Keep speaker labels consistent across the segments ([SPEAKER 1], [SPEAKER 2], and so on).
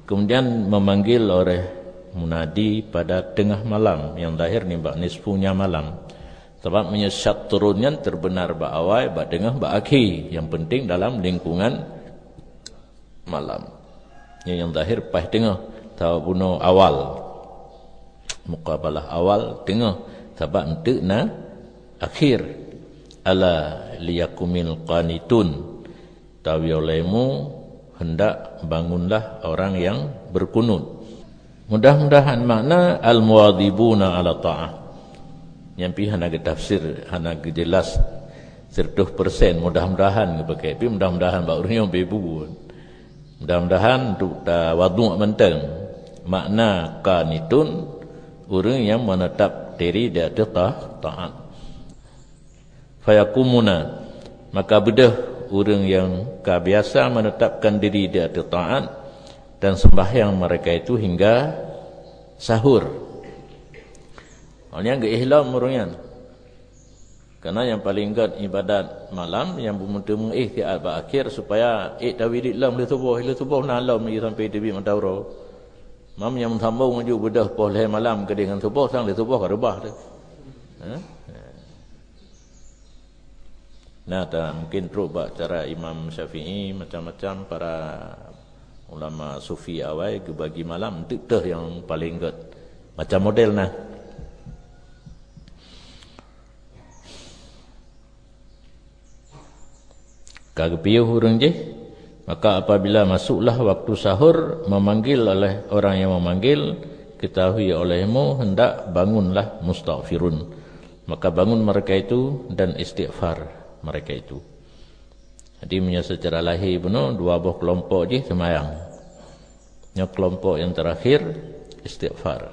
[SPEAKER 1] Kemudian memanggil oleh munadi pada tengah malam, yang lahir ni bak nisfunya malam. Sebab menyesat turunnya terbenar bak awal, bak tengah, bak akhir. Yang penting dalam lingkungan malam. Yang lahir pas tengah, tahu bunuh awal. Muqabalah awal, tengah. Sebab untuk na akhir. Ala liyakumil qanitun. Tawi olehmu hendak bangunlah orang yang berkunut. Mudah-mudahan makna al-muwadhibuna ala ta'ah. Yang pi hana tafsir, hana jelas 100%. Mudah-mudahan pakai, tapi mudah-mudahan bak orang yang bebu. Mudah-mudahan untuk wadu' mentang. Makna qanitun, orang yang menetap diri di atas ta'at. Fayakumuna, maka bedah orang yang biasa menetapkan diri di atas ta'at dan sembahyang mereka itu hingga sahur. Orangnya enggak ihlam orangnya. Karena yang paling ingat ibadat malam yang bermula ikhtiar akhir supaya tawhid lam le tubuh nalam ni sampai debi matauro. Mam yang sambung ju bedah boleh malam ke dengan tubuh sang le tubuh ka rebah tu. Nah, mungkin terubah cara Imam Syafi'i macam-macam para ulama sufi awal ke bagi malam tu yang paling ingat. Macam model nah. Kagepiuh hurung je, maka apabila masuklah waktu sahur, memanggil oleh orang yang memanggil, ketahui olehmu hendak bangunlah mustaghfirun. Maka bangun mereka itu dan istighfar mereka itu. Jadi secara lahir benar dua buah kelompok je semayang. Yang kelompok yang terakhir istighfar.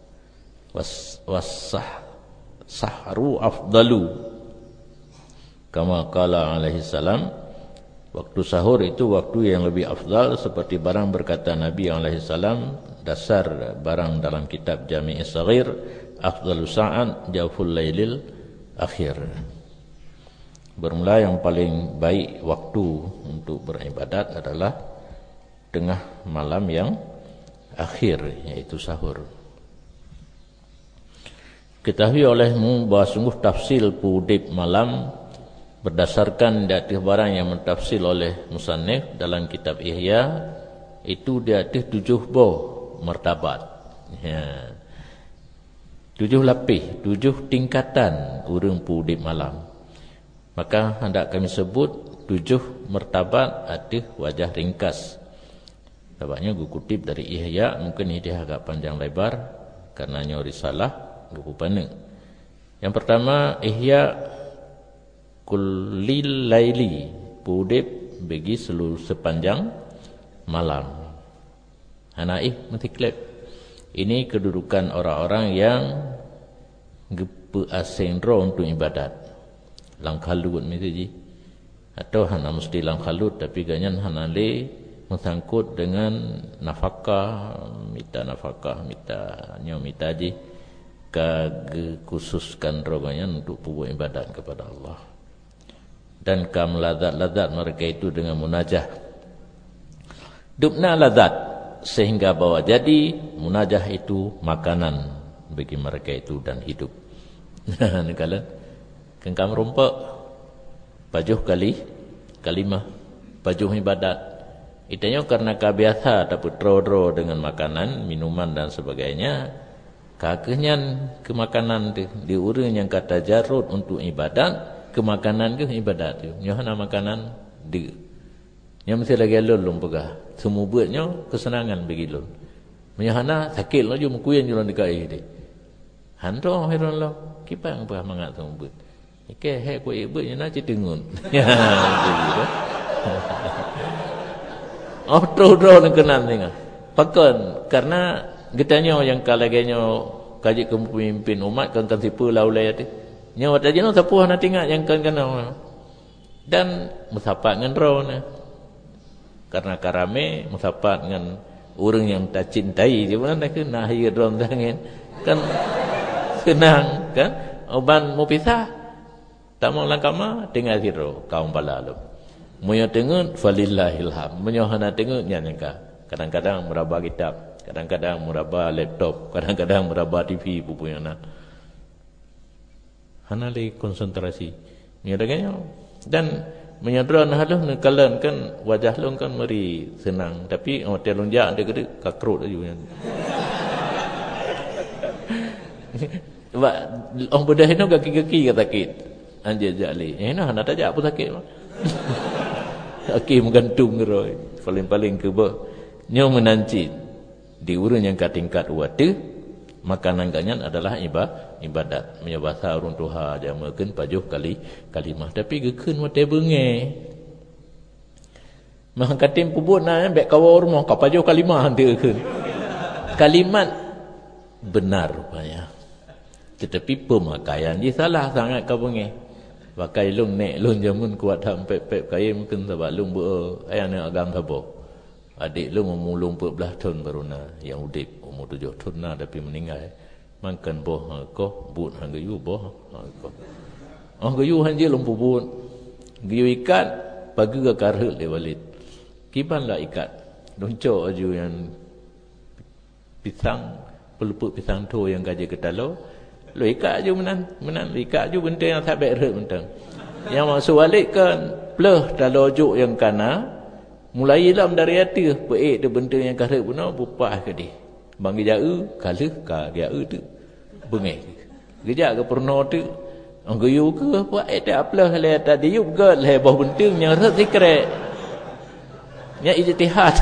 [SPEAKER 1] Sahru afdalu. Kama qala alaihi salam. Waktu sahur itu waktu yang lebih afdal, seperti barang berkata Nabi SAW, dasar barang dalam kitab Jami' As-Saghir, afdalu sa'an jawful lailil akhir. Bermula yang paling baik waktu untuk beribadat adalah tengah malam yang akhir, yaitu sahur. Ketahui olehmu bahawa sungguh tafsil pudip malam berdasarkan dari barang yang mentafsir oleh musannif dalam kitab Ihya, itu di atas 7 martabat. Ya. 7 lapis, 7 tingkatan urang pudip malam. Maka hendak kami sebut 7 martabat atas wajah ringkas. Sebabnya gue kutip dari Ihya, mungkin ini agak panjang lebar karenanya risalah gue pandang. Yang pertama, Ihya kullil laili, pudip bagi seluruh sepanjang malam. Hanaih metiklep. Ini kedudukan orang-orang yang asendro untuk ibadat. Langkalut mesti. Atau hana mesti langkalut tapi ganyan hana le mengsangkut dengan nafkah, mita ji khususkan rogannya untuk buat ibadat kepada Allah. Dan kam lazat-lazat mereka itu dengan munajah. Dubna lazat, sehingga bawa jadi munajah itu makanan bagi mereka itu dan hidup. Nah, kalau kengkam rompak bajuh kalimah bajuh ibadat. Itanya karena kebiasa dapat dro dengan makanan, minuman dan sebagainya. Kakenya ke makanan di urang yang kata jarut untuk ibadat. Kemakanan ke ibadat tu. Nyohana makanan di. Yang mesti lagi alun lum pegah. Semua buatnya kesenangan bagi lum. Nyohana sakit lah je mukuyan julan dekat dia. Hanto heran lah. Kipang apa mangat semua buat. Ike hek ko ibunya na citingun. Ya begitu. Oh tro nak kenal tengah. Pakon karena getanya yang kalaganya kaji kepemimpin umat kan tipu laulai tu. Nyawa tadi no tapuh nak tinggal yang kan dan musapat dengan rona. Karena karame musapat dengan orang yang tak cintai je mana nak kena hir ron tangan. Kan senang kan? Oban mau pisah. Tamu langkama tinggal hiro kaum balalu. Moyo tengok falillahil ham. Moyo hana tengok nyanyaka. Kadang-kadang meraba kitab, kadang-kadang meraba laptop, kadang-kadang meraba TV punya nak. Hanali konsentrasi. Nyadaganya dan menyadran haluh nekalan kan wajah long kan meri senang tapi hotel lonjak dia kena kakrut aja kan. Sebab orang bedah itu kaki-kaki kata sakit. Anjir jali. Nah nak tajak apa sakit. Kaki menggantung geroi. Paling-paling ke bah. Nyo menancit. Di urun yang kat tingkat wate, makanan ganyan adalah ibadat. Menyabasa urun tuha jamakan pajuh kalimah. Tapi gekun wate bengai. Mah katim pubut na bek kawa rumah ka pajuh kalimah hang gekun. Kalimat benar rupanya. Tetapi pemakaian dia salah sangat kau bengai. Pakai lung nek lung jamun kuat hampep kaya mungkin sebab lung ayah nak agam sabo. Adik lung umur 14 tahun baru na yang udip umur 7 tahun na tapi meninggal. Makan boh ko but hang gayu boh ko. Oh gayu hang je lung pubut. Gayu ikat pagi ke karhut le walid. Kiban lah ikat. Doncok aju yang pisang pelupuk pisang tu yang gaje ketalo. Lu ikat je menan ikat je benda yang tak baik mentang. Yang masuk balik kan pleh talo juk yang kana mulai dalam dari hati baik tu benda yang karep guna bupah ke dia. Bang gejau kalah ka gejau tu. Bengai. Gejak ke perno tu anggayu ke apa ada aplah le tadi yub ke le bau benting yang rat sikret. Nya ijtihad.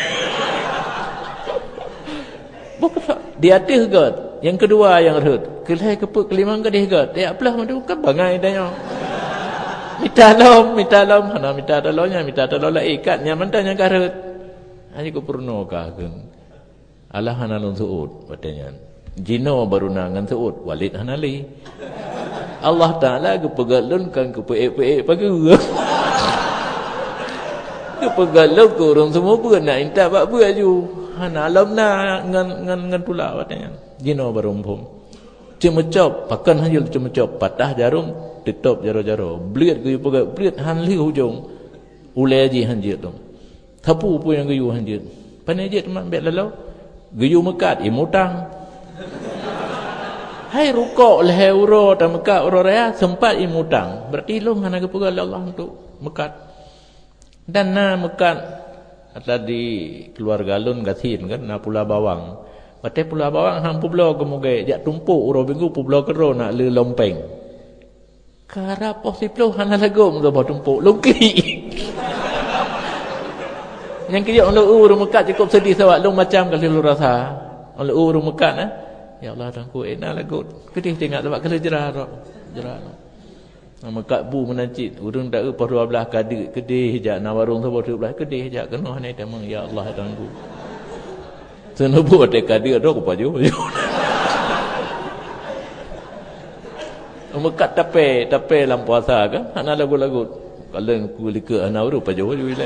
[SPEAKER 1] Bukan di atas god. Yang kedua yang rut. Kelai kepuk kelimang ke dia. Dia apalah madu kan bangai danya. Minta lom. Hana minta tolong lah ikatnya mentanya karut. Ani ko purno ka kan. Allah hana lon suud batanya. Jino baru nangan suud walid hanali. Allah Taala ke pegalun kan ke pe pagi. Ke pegalun ko orang semua pun nak minta bab aju. Hana alam na ngan pula batanya. Jino barumpum. Cemecop, pakan hanjil cemecop, patah jarum, tutup jaro-jaro. Bliat gayu pegat, bliat hanli hujung. Ulai aji hanjil tu. Thapu pun yang gayu hanjil. Pandai je teman bet lalau. Gayu mekat, imutang. Hai rukuk lehe uro dan mekat uro raya sempat imutang. Berarti lu ngana ke pegat Allah untuk mekat. Dan na mekat tadi keluarga lun gasin kan na pula bawang. Patai pula bawang hang pulau kemugai jak tumpuk uro minggu pulau kero nak le lompeng. Kara posiplo hana lagom ke bawah tumpuk longki. Yang kia on lu mekat cukup sedih sebab lu macam kali lu rasa. On lu mekat ya Allah tangku enak lagut. Kedih tengok sebab kala jerah. Mekat bu menancit urang tak apa 12 kadi kedih jak na warung sebab 12 kedih jak kena hanai tamang ya Allah tangku. Senubu ada kadir ada apa je. Mekat tape dalam puasa kan? Hana lagu-lagu. Kalau ku lika ana uru apa je wile.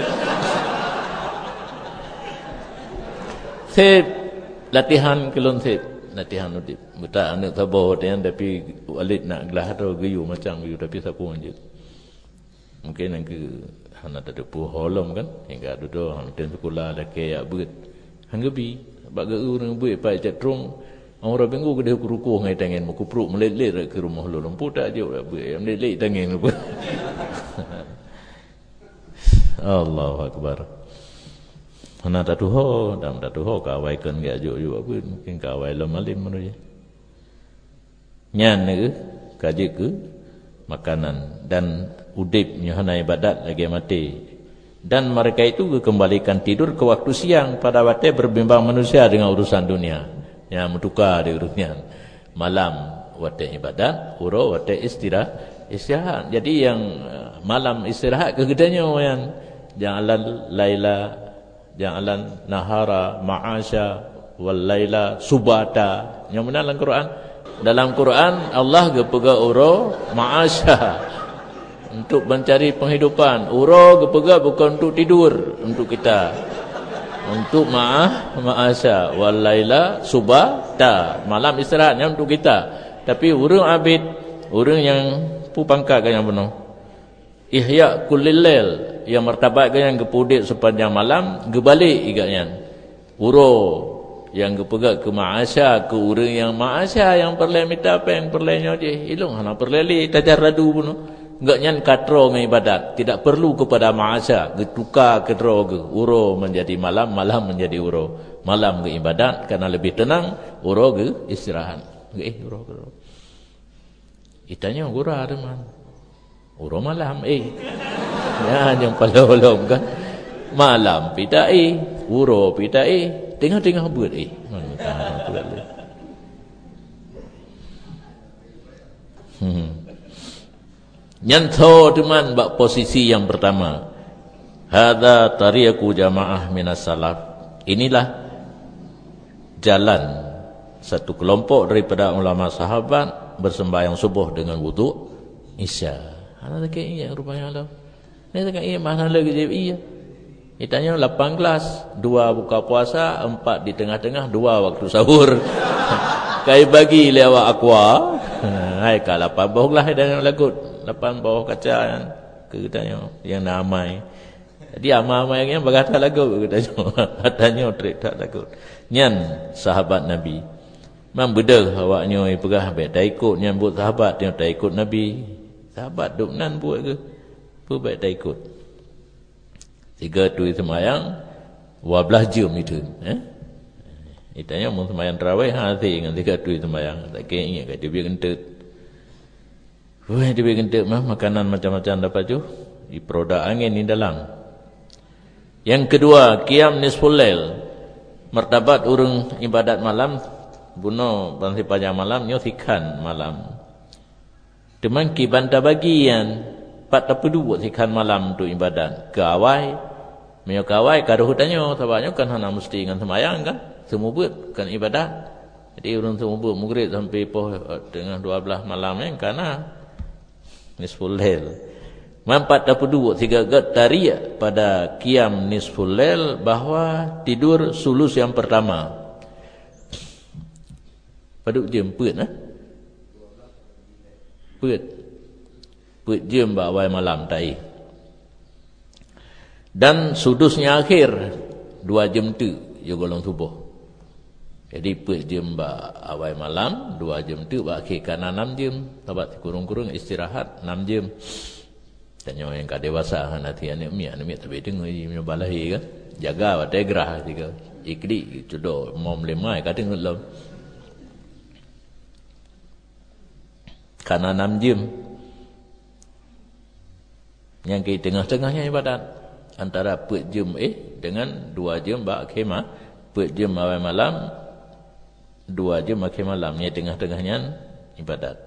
[SPEAKER 1] Sip latihan kelon sip. Latihan udip. Betul anak sabar dan tapi walid nak gelah tu gayu macam gayu tapi sapu je. Mungkin yang ke hana tak ada puholom kan? Hingga duduk hanten sekolah dak ya beut. Hanggebi bagi orang buat pai cetrung orang minggu ke dia kurukuh ngai tangan mu kupruk melet-let ke rumah lu lempu tak je buat melet-let tangan lu. Allahu akbar. Hana tatuho dam tatuho kawai kan ga jo jo apa mungkin kawai lamalim menurut nyan ke kaji ke makanan dan udip hana ibadat lagi mati. Dan mereka itu kembalikan tidur ke waktu siang pada waktu berbimbang manusia dengan urusan dunia. Yang bertukar di urusnya. Malam waktu ibadat, uro waktu istirahat. Jadi yang malam istirahat kegedeannya yang ja'alan laila, ja'alan nahara, ma'asya, wal laila, subata. Yang mana dalam Quran? Dalam Quran Allah gepega uro ma'asya. Untuk mencari penghidupan. Uro kepegat bukan untuk tidur. Untuk kita. Untuk ma'asya. Walaila subata. Malam istirahatnya untuk kita. Tapi urang abid. Urang yang pupangkat kan yang penuh. Ihya kullil lail. Yang martabat kan yang kepudik sepanjang malam. Gebalik ikatnya. uro yang kepegat ke ma'asya ke orang yang ma'asya yang perle minta apa yang perlenya je ilung hana perleli tajar radu pun enggak nyan katro ngai ibadat tidak perlu kepada ma'asya getuka kedro ke uro menjadi malam malam menjadi uro malam ke ibadat karena lebih tenang uro ke istirahat uro ke itanya gura teman uro malam ya yang palolom kan malam pita uro pita tengah-tengah buat nyanto teman bak posisi yang pertama hadza tariqu jamaah minas salaf inilah jalan satu kelompok daripada ulama sahabat bersembahyang subuh dengan wudu isya ana tak iya rupanya Allah ni tak iya mana lagi iya ditanya 8 kelas 2 buka puasa 4 di tengah-tengah 2 waktu sahur kai bagi lewat aqua hai ka 8 bawah lah dan lagut 8 bawah kaca kan katanya yang namai jadi amai yang berkata lagut katanya trik tak lagut nyan sahabat nabi membedel awaknya pegah baik dak ikut nyambut sahabat dia tak ikut nabi sahabat duk nan buat ke apa baik dak ikut 3 tu semayang 12 jam itu itanya mau semayang tarawih hati dengan 3 tu semayang tak kira ingat dia biar kentut dia biar kentut mah makanan macam-macam dapat tu di produk angin di dalam yang kedua qiyam nisful lail martabat urang ibadat malam buno bangsi pajang malam nyothikan malam teman ki banta bagian 42 buat sikan malam tu ibadat ke awai Mio kawai kada hutannya sabanya kan hana mesti dengan semayang kan semua buat kan ibadat jadi urang semua buat maghrib sampai poh tengah 12 malam yang kana nisful lail 42 tiga taria pada qiyam nisful lail bahwa tidur sulus yang pertama paduk jam peut peut jam bawai malam tai dan sudusnya akhir 2 jam tu ya golong subuh jadi peut jam ba awal malam 2 jam tu ba akhir kana 6 jam tabat kurung-kurung istirahat 6 jam tanya yang ka dewasa nanti anak mi tapi dengar mi balahi kan jaga wa tegrah tiga ikdi jodoh mom lemai ka dengar lom kana 6 jam yang ke tengah-tengahnya ibadat antara peut jam dengan 2 jam bak khemah peut jam awal malam 2 jam akhir malam ni tengah-tengahnya ibadat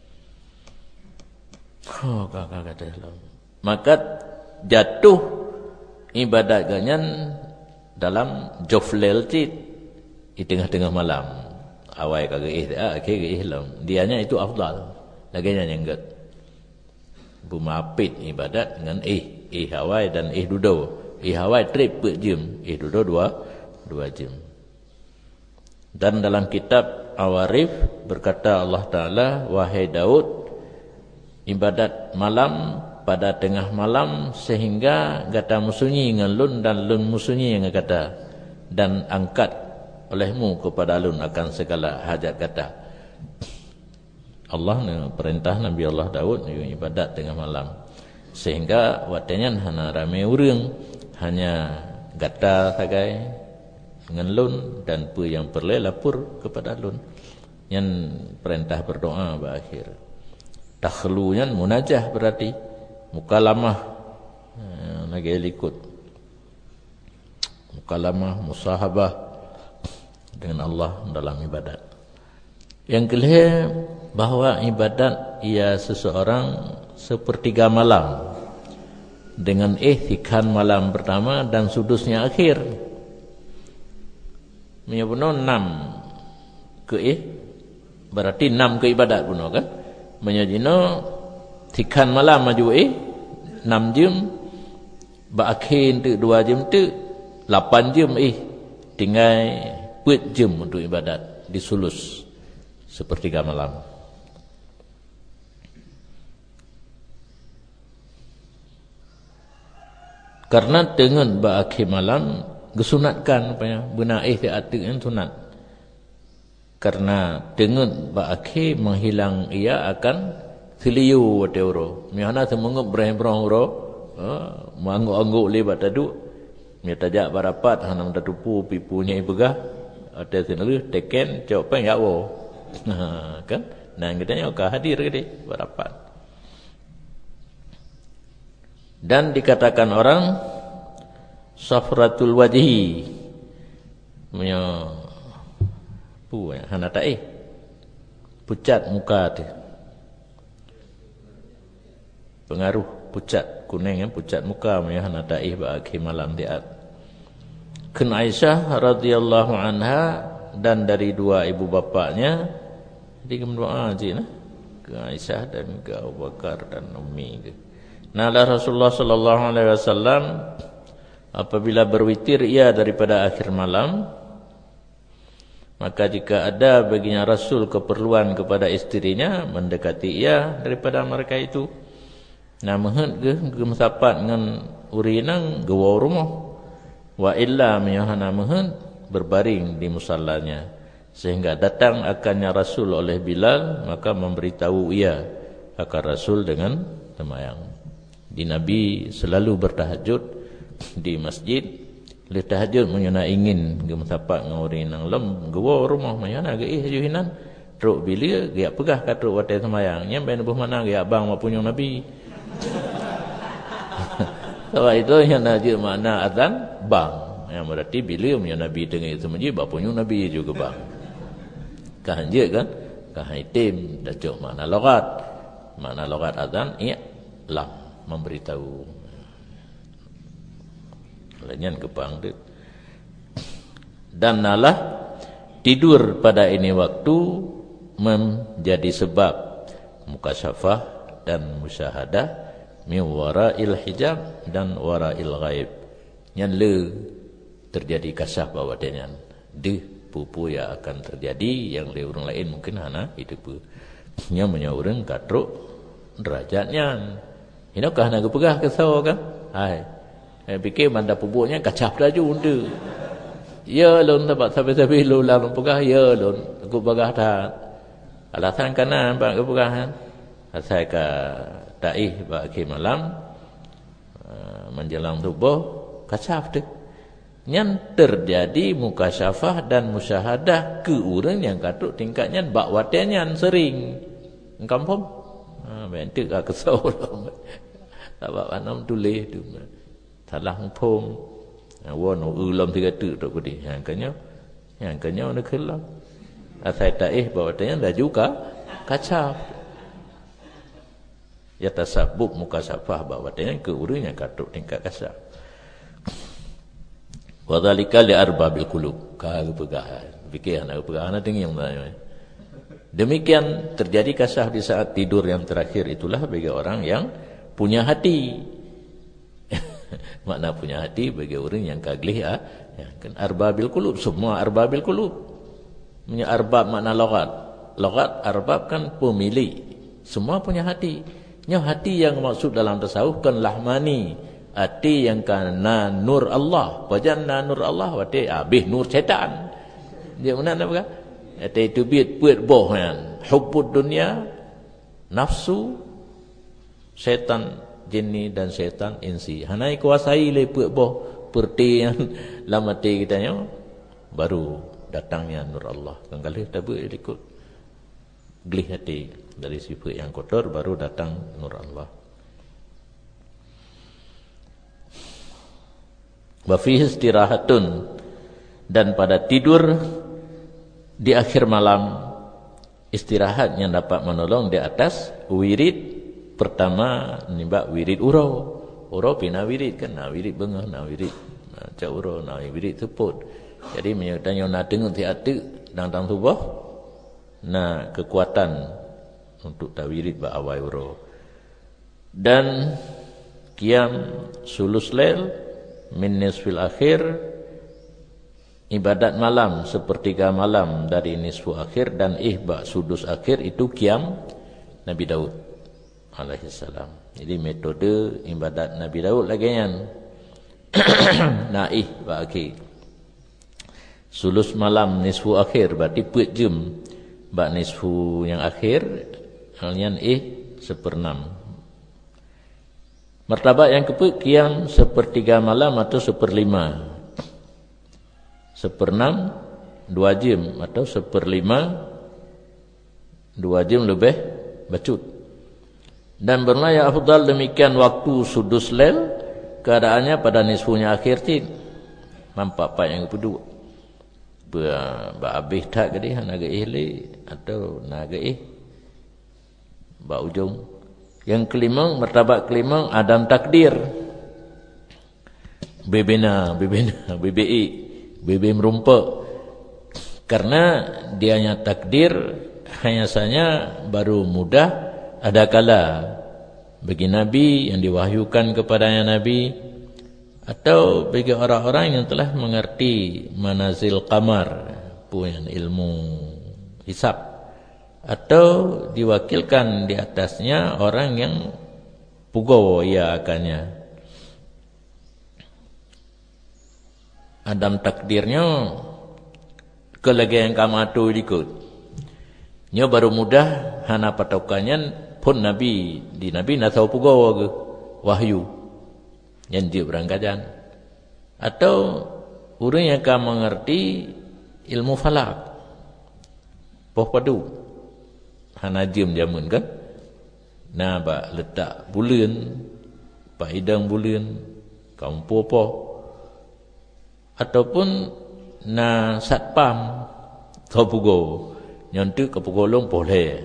[SPEAKER 1] kata maka jatuh ibadat ganyan dalam joflel tit di tengah-tengah malam awal kagak akhir ihlam dianya itu afdal laginya nyengget bumapit ibadat dengan hawai dan dudo hawai trip per jam dudo 2 jam dan dalam kitab Awarif berkata Allah Ta'ala wahai Daud ibadat malam pada tengah malam sehingga kata musunyi dengan lun dan lun musunyi dengan kata dan angkat olehmu kepada lun akan segala hajat kata Allah perintah Nabi Allah Daud ibadat tengah malam sehingga watanya hana ramai urang hanya gata sagai dengan lun dan pu yang perle lapor kepada lun yang perintah berdoa berakhir takhlunya munajah berarti mukalamah lagi ikut mukalamah musahabah dengan Allah dalam ibadat yang kelih bahawa ibadat ia seseorang sepertiga malam dengan ihtikan malam pertama dan sudusnya akhir menyebuno 6 ke berarti 6 ke ibadat puno kan menyajino tikan malam maju 6 jam berakhir tu 2 jam tu 8 jam tinggal 4 jam untuk ibadat disulus sepertiga malam. Karena dengan berakhir malam gesunatkan apanya benaih ti atik yang sunat. Karena dengan ba'akhi menghilang ia akan seliu wate uro. Mihana semengup berang-berang uro, mangguk-angguk lebat tadu. Mia tajak barapat hanam tatupu pipunya ibegah. Ada sinalu teken copen ya wo. Kan? Nah katanya ka hadir ke barapat. Dan dikatakan orang safratul wajhi punya hana ta'i pucat muka tu pengaruh pucat kuning pucat muka punya hana ta'i bagi malam tiat. Kun Aisyah radhiyallahu anha dan dari dua ibu bapaknya di doa je nah ke Aisyah dan ke Abu Bakar dan Ummi ke. Nah Rasulullah sallallahu alaihi wasallam apabila berwitir ia daripada akhir malam, maka jika ada baginya Rasul keperluan kepada isterinya, mendekati ia daripada mereka itu. Nah mehet ke mesapat dengan urinang gawa rumah. Wa illa miyahana mehet berbaring di musallanya. Sehingga datang akannya Rasul oleh Bilal, maka memberitahu ia akan Rasul dengan semayang. Di Nabi selalu bertahajud di masjid. Le tahajud menyana ingin gemsapak ngori nang lem gawa rumah menyana ge juhinan truk bila ge pegah ka truk wate semayang nyampe nubuh mana ge abang mapunyong Nabi. Sebab itu yang najir makna azan bang yang berarti bila menyana Nabi dengar itu masjid mapunyong Nabi juga bang. Kan je kan ka itim dacuk makna logat azan lam memberitahu lenyan kepang dia. Dan nalah tidur pada ini waktu menjadi sebab mukasyafah dan musyahadah min wara'il hijab dan wara'il ghaib. Yang le terjadi kasyaf bahawa dengan de pupu yang akan terjadi yang le orang lain mungkin hana hidup. Nya menyaurang katruk derajatnya. Inokah nak pegah kesau kan? Hai. Fikir manda pupuknya kacap dah je unta. Ya lon tempat sampai-sampai lulang pegah ya lon aku pegah dah. Alasan kanan pak kepegahan. Asal ka taih bagi malam menjelang subuh kacap tu. Yang terjadi mukasyafah dan musyahadah ke orang yang katuk tingkatnya bak watiannya sering. Kampung. Bentuk ka kesau. Tak bak anam tulis tu. Salah pom won ulam tiga tu tok kudi yang kanya nak kelam asai taih bawa tanya dah juga kacau ya tasabuk muka safah bawa tanya ke urang yang katuk tingkat kasar wa zalika li arbabil qulub ka pegahan fikir nak pegahan dengan yang demikian terjadi kasar di saat tidur yang terakhir itulah bagi orang yang punya hati. Makna punya hati bagi orang yang kaglih ya kan arbabil qulub semua arbabil qulub. Punya arbab makna logat arbab kan pemilik. Semua punya hati. Nya hati yang maksud dalam tasawuf kan lahmani, hati yang kana nur Allah. Wajanna nur Allah wate abih nur syaitan. Dia mana apa? Hati itu buat boh kan. Hubbud dunia, nafsu, syaitan jinni dan syaitan insi. Hanai kuasai le boh perti yang lamati kitanya baru datangnya nur Allah. Kan kalau tabu ikut glih hati dari sifat yang kotor baru datang nur Allah. Wa fihi istirahatun dan pada tidur di akhir malam istirahat yang dapat menolong di atas wirid. Pertama nimbak wirid uro pina wirid kan na wirid bengah na wirid cak uro na wirid teput. Jadi menyatakan na dengar tiada tang tubuh na kekuatan untuk tawirid ba awai uro. Dan qiyam sulus lail min nisfil akhir ibadat malam sepertiga malam dari nisfu akhir dan ihba sudus akhir itu qiyam Nabi Daud alaihissalam. Jadi metode ibadat Nabi Daud lagi yang naih bagi sulus malam nisfu akhir berarti 4 jam bak nisfu yang akhir halian 1/6. Martabat yang ke qiyam 1/3 malam atau 1/5. 1/6 2 jam atau 1/5 2 jam lebih bacut. Dan benar yang afdal demikian waktu sudus lail keadaannya pada nisfunya akhir ti mampak pak yang kedua. Ba habis tak ke dia naga ihli atau naga ba ujung. Yang kelima, martabat kelima adam takdir. BBI merumpa. Karena dianya takdir hanya saja baru mudah ada kala bagi Nabi yang diwahyukan kepadanya Nabi atau bagi orang-orang yang telah mengerti manazil qamar punya ilmu hisab atau diwakilkan di atasnya orang yang pugawa ia akannya. Adam takdirnya kelegian kamatu ikut. Nya baru mudah hana patokannya pun Nabi di Nabi nak tahu pugawa ke wahyu yang dia berangkajan atau orang yang akan mengerti ilmu falak poh padu hana jam jamun kan nah ba letak bulan pa hidang bulan kampu apa ataupun na satpam tahu pugawa nyontu ke pugolong boleh.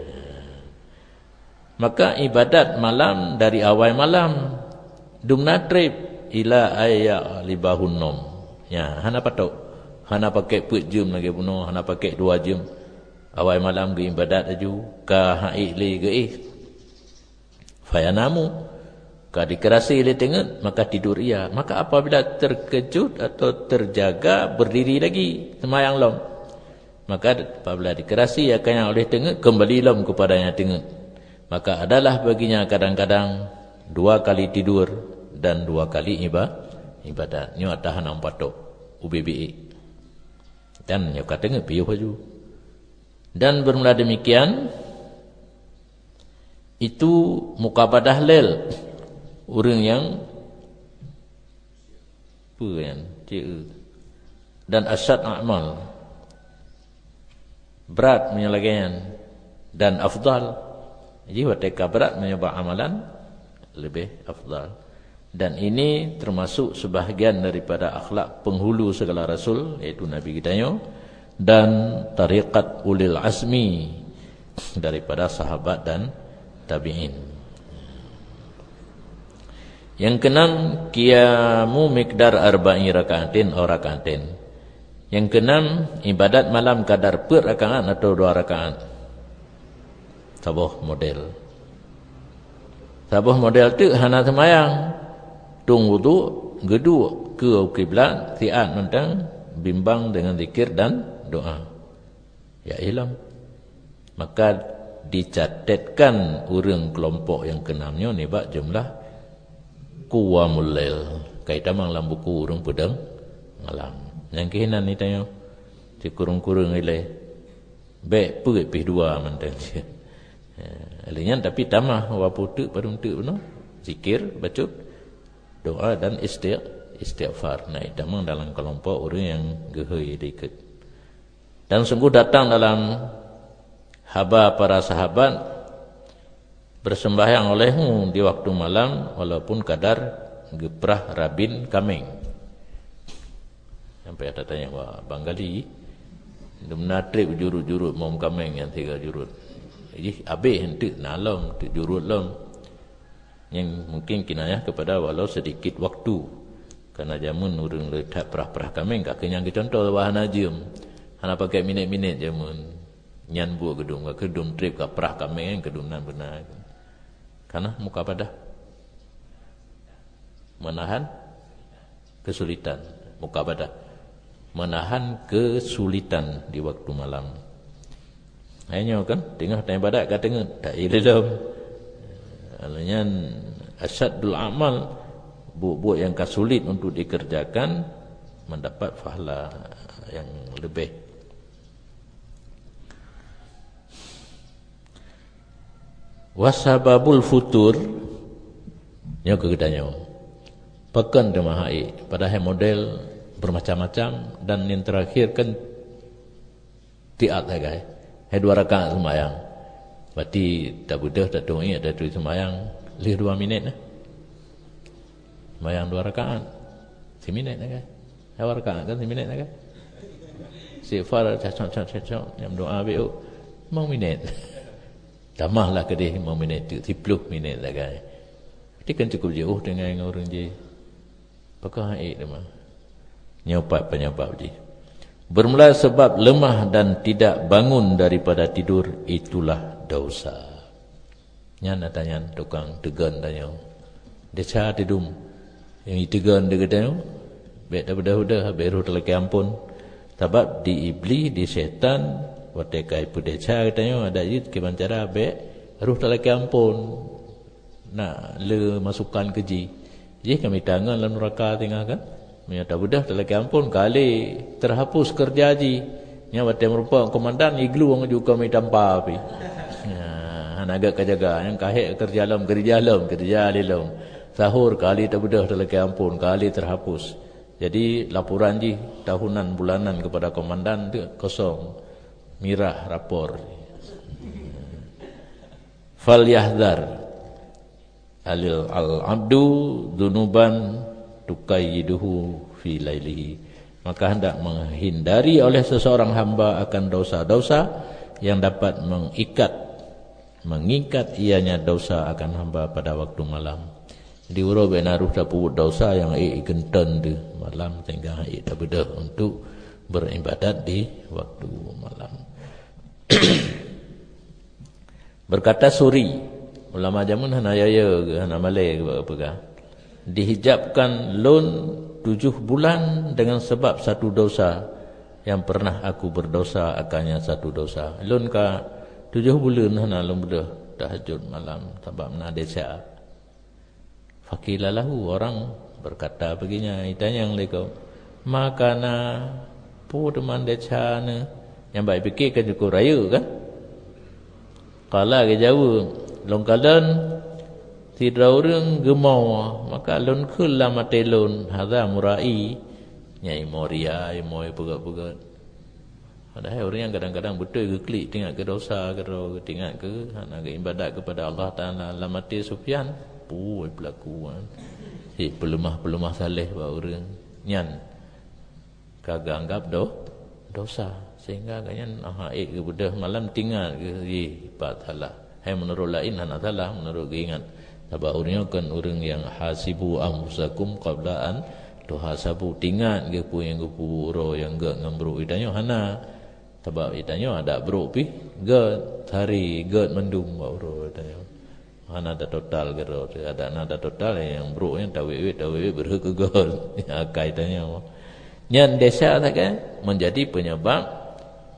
[SPEAKER 1] Maka ibadat malam dari awal malam dumna trip ila ayya libahun nom. Ya, hana patok. Hana pakai 4 jam lagi bunuh, hana pakai 2 jam. Awal malam ke ibadat aju ka haik le ke fayanamu ka dikerasi le tengok maka tidur ia. Maka apabila terkejut atau terjaga berdiri lagi semayang lom. Maka apabila dikerasi akan yang oleh tengok kembali lom kepadanya tengok. Maka adalah baginya kadang-kadang 2 kali tidur dan 2 kali ibadat. Nyo tahan patok UBBI. Dan nyo kata tengok piuh baju. Dan bermula demikian itu mukabadah lel orang yang dan asyad a'mal berat menyelagaian dan afdal. Jadi ketika berat menyebab amalan lebih afdal. Dan ini termasuk sebahagian daripada akhlak penghulu segala rasul iaitu Nabi kita dan tariqat ulil azmi daripada sahabat dan tabi'in. Yang keenam qiyamu miqdar arba'i rakaatin atau rakaatin. Yang keenam ibadat malam kadar per rakaat atau 2 rakaat. Sabuh model. Sabuh model tu hana semayang. Tung wudu, gedu ke kiblat, tiat mentang bimbang dengan zikir dan doa. Ya ilam. Maka dicatatkan orang kelompok yang keenamnya ni bak jumlah qiyamul lail. Kaitan dalam buku orang pedang malam. Yang kehinan ni tanya dikurung-kurung ilai baik pergi pih 2 mantan dia alinya tapi tamah waputu paruntu benar zikir baca doa dan istighfar. Nah itu memang dalam kelompok orang yang gehoi diikut. Dan sungguh datang dalam haba para sahabat bersembahyang olehmu di waktu malam walaupun kadar geprah rabin kameng. Sampai ada tanya, wah Bang Gali benar trip jurut-jurut mom kameng yang 3 jurut. Jadi habis hentik nalom, hentik jurut lom. Yang mungkin kinayah kepada walau sedikit waktu. Karena jamun urang letak perah-perah kameng kak kenyang ke contoh wahana jam. Hana pakai minit-minit jamun. Nyan buat gedung trip ke perah kameng gedung nan benar. Karena muka pada menahan kesulitan muka pada menahan kesulitan di waktu malam. Hanya kan tengah tanya badak kat tengah tak ilmu. Alanya asyadul amal buat yang sulit untuk dikerjakan mendapat pahala. yang lebih. Wasababul futur nya kegetanya pekan demahai padahal model bermacam-macam dan yang terakhir kan tiat guys. Hai 2 rakaat sembahyang. Berarti tak budah tak doi ada tu sembahyang leh 2 minit nah. Sembahyang 2 rakaat. 1 minit nah guys. 2 rakaat kan 1 minit nah guys. Istighfar cacok yang doa biu 5 minit. Tambahlah ke dia 5 minit tu 10 minit lah guys. Berarti kan cukup jauh dengan orang je. Pakah air dia mah. Nyopat penyebab je. Bermula sebab lemah dan tidak bangun daripada tidur, itulah dosa. Nyan tanya tukang tegan tanya. Deca tidum. Yang tegan dia kata, "Baik dah budah-budah beru telaki ampun." Sebab di iblis, di syaitan, watekai pudeca katanya ada je keban cara baik ruh telaki ampun. Nak le masukkan keji. Jadi kami tangan dalam neraka tengah kan? Menyata budak telaki ampun kali terhapus kerja haji nya wate merupa komandan iglu wang juga kami tanpa api naga kajaga yang kahek kerja dalam sahur kali tak budak telaki ampun kali terhapus. Jadi laporan ji tahunan bulanan kepada komandan tu kosong mirah rapor. Fal yahdhar al-abdu dunuban tukayyiduhu fi lailihi. Maka hendak menghindari oleh seseorang hamba akan dosa-dosa yang dapat mengikat ianya dosa akan hamba pada waktu malam. Di urau benaruh dapat dosa yang genten di malam sehingga tak bedah untuk beribadat di waktu malam. Berkata Suri, ulama jamun hanaya hana malay apa kah? Dihijabkan lun 7 bulan dengan sebab satu dosa yang pernah aku berdosa akannya satu dosa. Lun ka 7 bulan hana lun bedah tahajud malam sebab na desa. Fakilalahu orang berkata begini itanya yang lekau makana pu teman desa ne yang baik fikir kan cukup raya kan. Kala ke Jawa longkalan tidak orang gemau maka lon kula matelon hadza murai nyai moria moi pegat-pegat ada orang yang kadang-kadang betul ke klik tengok ke dosa ke tengok ke nak ibadat kepada Allah Taala lamati Sufyan pelakuan pelemah saleh ba orang nyan kagak anggap dosa sehingga kanyan ke bedah malam tinggal ke pathalah hai menurut lain anak salah menurut ingat. Sebab orangnya kan orang yang hasibu anfusakum qabla an tuhasabu tingat ke pu yang puro yang gak ngambru itanya hana. Sebab itanya ada bro pi gak hari gak mendum bro itanya. Hana ada total ke ada nada total yang bro yang tawi berhak ke gol. Ya kaitannya. Nyan desa tak kan menjadi penyebab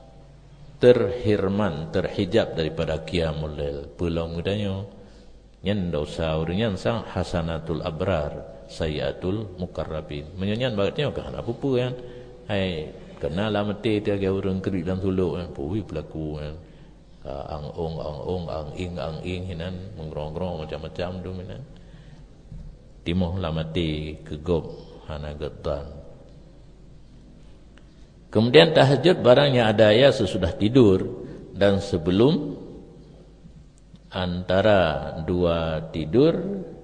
[SPEAKER 1] terhijab daripada qiyamul lail. Pulang itanya. Yang dosa orang sang hasanatul abrar sayyatul mukarrabin menyanyian bagatnya kan apa kan hai kenal lah mati dia orang kerik dalam suluk kan pui pelaku kan ang ing hinan mengrong-grong macam-macam tu minan timoh lah mati kegop hana getan. Kemudian tahajud barangnya ada ya sesudah tidur dan sebelum antara dua tidur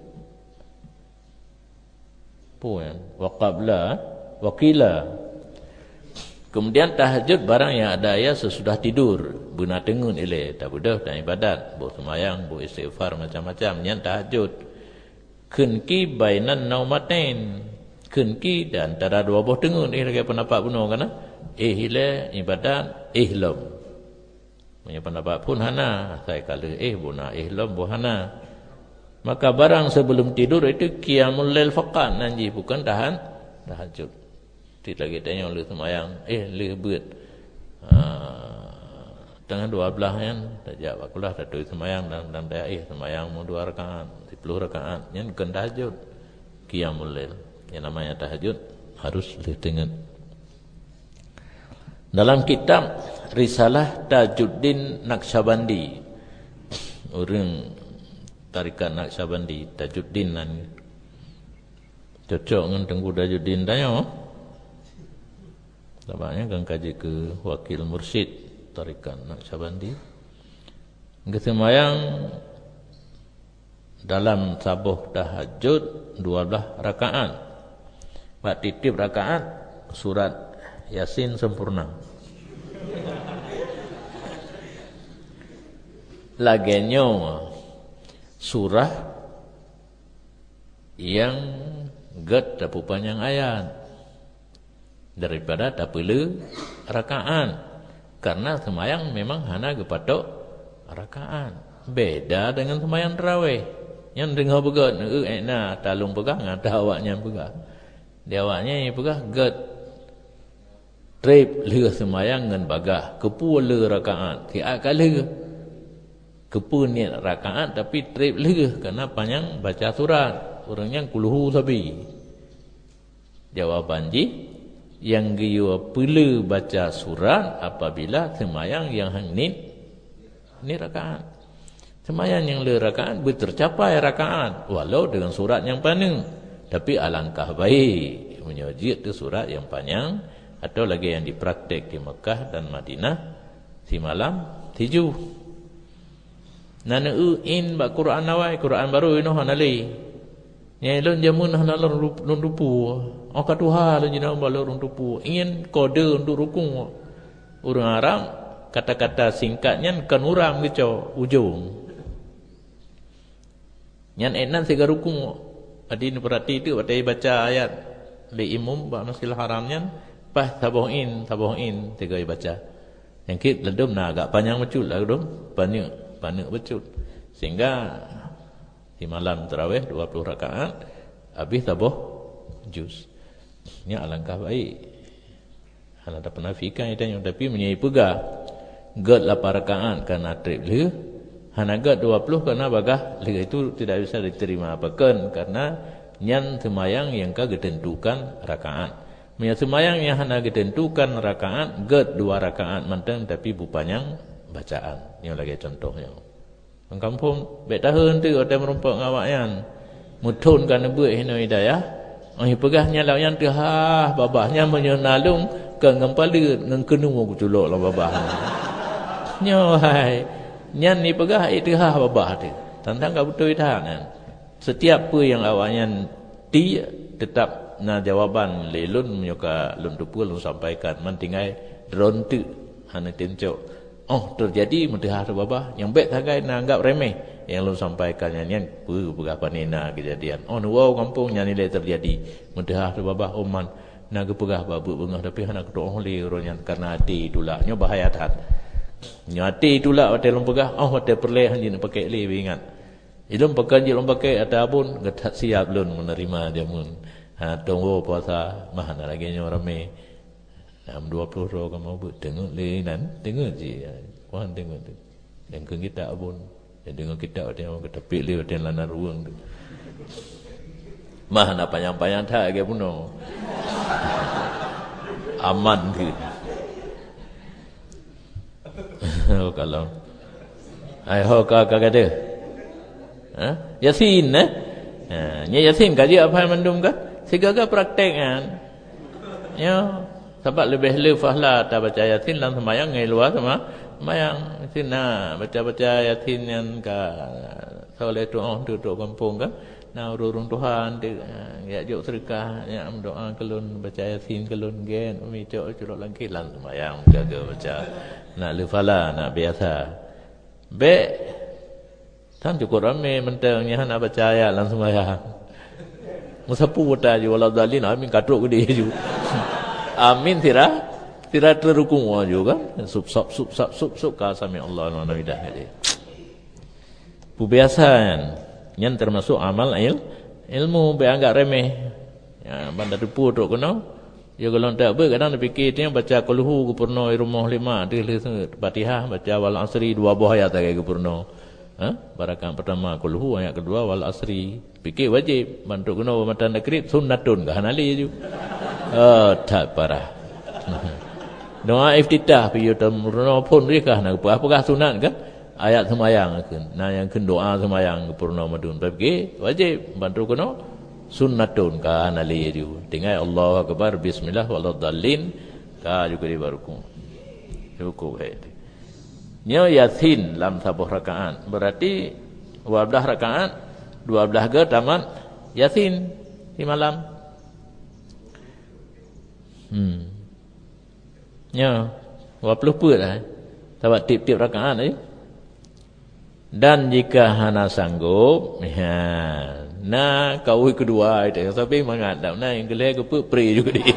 [SPEAKER 1] puan wakila. Kemudian tahajud barang yang ada ya sesudah tidur guna tengun ile tak budah dan ibadat bu semayang bu istighfar macam-macam yang tahajud kenki bainan naumatain kenki dan antara dua buah tengun lagi pendapat bunuh kana ile ibadat ihlam. Punya pendapat pun hana saya kala buna ihlam buhana. Maka barang sebelum tidur itu qiyamul lail faqat nanti bukan tahajud. Tidak lagi tanya oleh semayang le beut. Tengah 12 kan tak jawab akulah tak tu semayang dan dia semayang mau 2 rakaat 10 rakaat yang bukan tahajud. Qiyamul lail yang namanya tahajud harus ditengok. Dalam kitab Risalah Tajuddin Naqsyabandi, orang tarikat Naqsyabandi, Tajuddin nan cocok dengan Tengku Tajuddin tanya. Tampaknya kan kaji ke wakil mursyid tarikat Naqsyabandi. Kesemayang dalam sabuh tahajud 12 rakaat. Pak titip rakaat surat Yasin sempurna. Lagenyo surah yang ged dapu panjang ayat daripada tapele rakaat, karena semayang memang hana gepatok rakaat. Beda dengan semayang tarawih yang dengar pegat na talung pegang ada awaknya pegang. Dia awaknya yang pegang ged trip le semayang ngan bagah kepu le rakaat tiap kali kepu ni rakaat tapi trip le kerana panjang baca surat orangnya kuluhu sabi. Jawaban ji yang giwa perlu baca surat apabila semayang yang ni rakaat. Semayang yang le rakaat tercapai rakaat walau dengan surat yang panjang, tapi alangkah baik menyajid tu surat yang panjang atau lagi yang dipraktek di Mekah dan Madinah si malam 7. Nana in ba Quran awai Quran baru ino hanali. Nya lon jamun hanalon rupu. Oh katuha lon jina balon rupu. Ingin kode untuk rukun. Orang Arab kata-kata singkatnya kan uram gitu ujung. Nyan enan siga rukun. Adin perhati tu baca ayat li imum ba Masjidil Haramnya. Pas tabohin tiga baca. Yang kit ledum na agak panjang betul lah ledum. Banyak betul. Sehingga di malam tarawih 20 rakaat habis taboh juz. Ini alangkah baik. Hana ada penafikan itu tapi menyai pegah. Gad 8 rakaat karena trip le. Hana gad 20 karena bagah le itu tidak bisa diterima apakan karena nyan semayang yang ka ditentukan rakaat. Punya semayang yang hanya ditentukan rakaat, ged 2 rakaat manteng tapi bupanjang bacaan. Ini lagi contohnya. Orang kampung, bet tahun tu ada merumpak ngawaknya. Mutun kan buat hina hidayah. Orang pegahnya law yang tehah, babahnya menyonalung ke ngempala ngengkenu aku culok lah babah. Nyohai, nyan ni pegah itihah babah tu. Tentang kau betul itihah kan. Setiap apa yang awaknya dia tetap na jawaban lelun menyuka lun tupu lun sampaikan mantingai drone tu hana tencok oh terjadi mudahar babah yang baik tagai na anggap remeh yang lun sampaikan yang berapa nina kejadian oh nuau kampung yang nilai terjadi mudahar babah oman na gepegah babu bengah tapi hana kedoh li ronyan karena hati itulah nyo bahaya tat nyo hati itulah hotel lun pegah oh hotel perleh hanjin pakai li ingat ilum pakai lun pakai ada abun getat siap lun menerima jamun. Tunggu puasa mana lagi nyo ramai 20 roh kamu buat tengok lenan tengok je kuan tengok tu dan kita abun dan dengan kita ada yang kita pilih ada lana ruang tu mana panjang-panjang tak ke puno aman ke kalau ai kakak ada Yasin nya Yasin kaji apa yang mandum ka segaga praktek kan. Ya, sebab lebih lefahlah tak baca Yasin dalam sembahyang ngai luar sama sembahyang sina baca-baca Yasin yang ka soleh doa duduk kampung kan. Nah urung Tuhan ya juk sedekah ya doa kelun baca Yasin kelun gen umi cok culok lagi dalam sembahyang jaga baca. Nak lefahlah nak biasa. Be tan cukup ramai mentangnya nak baca ayat dalam sembahyang. Musapu wata je wala dalin amin katrok gede je. Amin tira terukung aja kan. Sup ka sami Allah wa nabidah dia. Kebiasaan yang termasuk amal ilmu be anggap remeh. Ya bandar depu tok kono. Ya kalau tak ber kadang fikir dia baca kulhu gupurno rumah 5 dia Fatihah baca wal asri 2 buah ayat tak gupurno. Barakan pertama kulhu ayat kedua wal asri fikir wajib bantu guna matan takrib sunnatun gah nali ju tak parah Doa iftitah piyu tamurna pun rikah nak apakah sunat kan? Ayat semayang kan. Nah yang kan doa semayang purna madun. Tapi wajib bantu kono sunnatun ka anali ju. Tinggal Allahu akbar bismillah waladdallin ka juga dibaruku. Cukup itu. Nyo yasin dalam sabuh rakaat. Berarti 12 rakaat 12 ke tamat yasin di malam. Ya, 20 put lah. Tabat tip-tip rakaat tadi. Dan jika hana sanggup, nah kau kedua itu. Tapi mengadap, nah yang kelih ke pri juga di.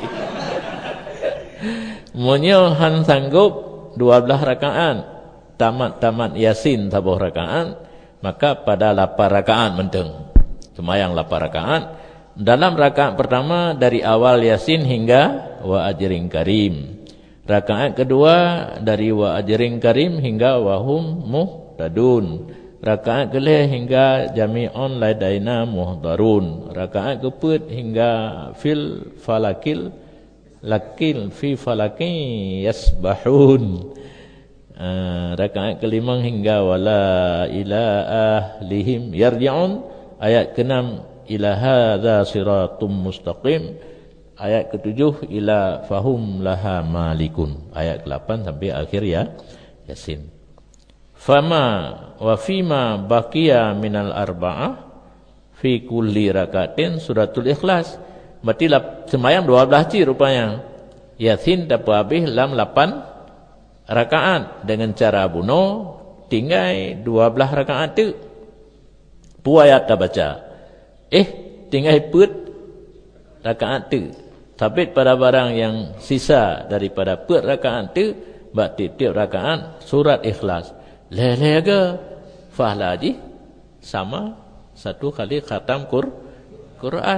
[SPEAKER 1] Monyo han sanggup 12 rakaat, tamat yasin sabuh rakaat, maka pada 8 rakaat menteng. Semayang 8 rakaat. Dalam rakaat pertama dari awal yasin hingga wa ajrin karim. Rakaat kedua dari wa ajrin karim hingga wahum muhtadun. Rakaat kelih hingga jami'un ladaina muhdarun. Rakaat keempat hingga fil falakil lakil fi falakin yasbahun. Rakaat kelima hingga wala ila ahlihim yarji'un. Ayat ke-6 ila hadza siratum mustaqim. Ayat ke-7 ila fahum laha malikun. Ayat ke-8 sampai akhir ya Yasin. Fama wa fima baqiya minal arba'ah fi kulli rakatin suratul ikhlas. Berarti semayang 12 ci rupanya. Yasin dapat habis dalam 8 rakaat dengan cara bunuh tinggal 12 rakaat tu. Puayat dah baca. Tinggal put rakaat tu. Tapi pada barang yang sisa daripada put rakaat tu, berarti tiap rakaat surat ikhlas. Leleh ke? Fahla ji sama satu kali khatam Quran.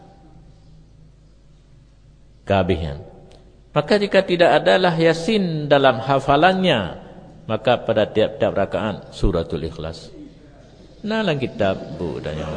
[SPEAKER 1] Kehabisan. Maka jika tidak adalah yasin dalam hafalannya, maka pada tiap-tiap rakaat suratul ikhlas. Nalang kitab bu dan yang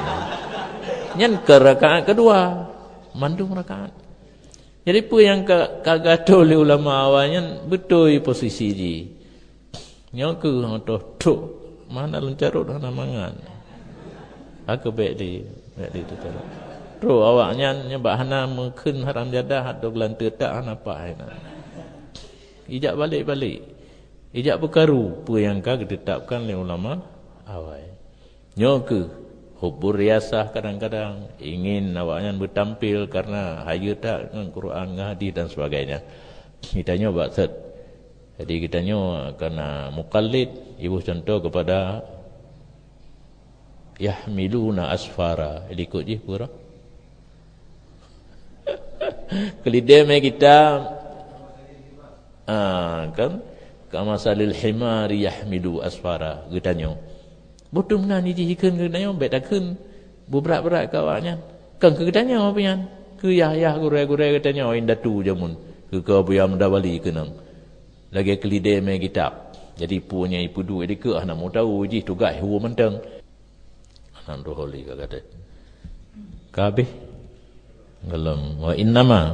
[SPEAKER 1] ke rakaat kedua mandung rakaat. Jadi apa yang kagaduh oleh ulama awalnya betul posisi ji. Yang ke tok mana lencarut hana mangan. Aku baik di tu tu. Ro awaknya nyebab hana mungkin haram jadah atau gelantir tak hana apa hana. Ijak balik-balik. Ijak perkaru apa yang kau ditetapkan oleh ulama awal. Nyoke hubur riasah kadang-kadang ingin awaknya bertampil karena hayu tak dengan Quran hadis dan sebagainya. Kita nyoba set. Jadi kita nyoba karena muqallid ibu contoh kepada yahmiluna asfara. Ikut je pura. Kelidai kita kan kama salil himari yahmilu asfara kita nyoba. Bodoh mana ni jihkan ke danya baik tak kun berat-berat kawaknya. Kan ke danya apa yan? Ke yah gurai-gurai katanya inda tu jamun. Ke buya mendawali kenang. Lagi kelidai mai kitab. Jadi punya ipu du jadi ke nak mau tahu ji tugas huwa mentang. Anan roholi kata. Kabeh galam wa innama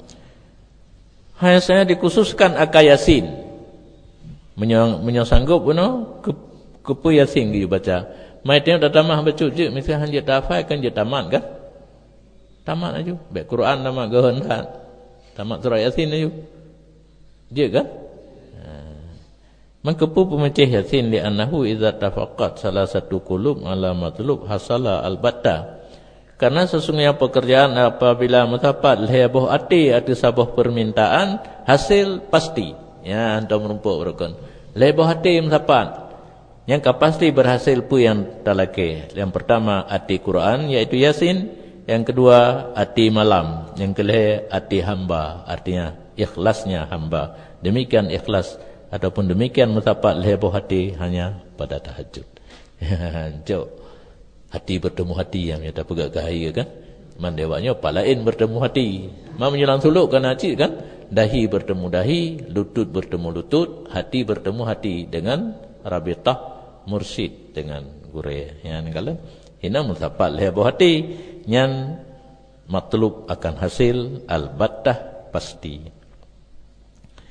[SPEAKER 1] hanya saya dikhususkan akayasin. Menyanggup puno kepu yasin dia baca. Mai tengok dah tamat baca je mesti hanya tafai kan je tamat kan? Tamat aja. Baik Quran tamat gahan kan. Tamat surah Yasin aja. Je kan? Mengkepu pemecah Yasin li annahu idza tafaqqat salah satu qulub ala matlub hasala albatta. Karena sesungguhnya pekerjaan apabila mendapat lebuh hati sabah permintaan hasil pasti. Ya antum merumpuk berkon. Lebuh hati mendapat yang pasti berhasil pu yang talake. Yang pertama hati Quran yaitu Yasin, yang kedua hati malam, yang kelih hati hamba, artinya ikhlasnya hamba. Demikian ikhlas ataupun demikian mendapat lebuh hati hanya pada tahajud. Jauh hati bertemu hati yang kita pegak cahaya kan. Man dewanya palain bertemu hati. Man menyelang suluk kan haji kan. Dahi bertemu dahi, lutut bertemu lutut, hati bertemu hati dengan rabitah mursyid dengan gure. Yang kalau hina mendapat lebuh hati yang matlub akan hasil albattah pasti.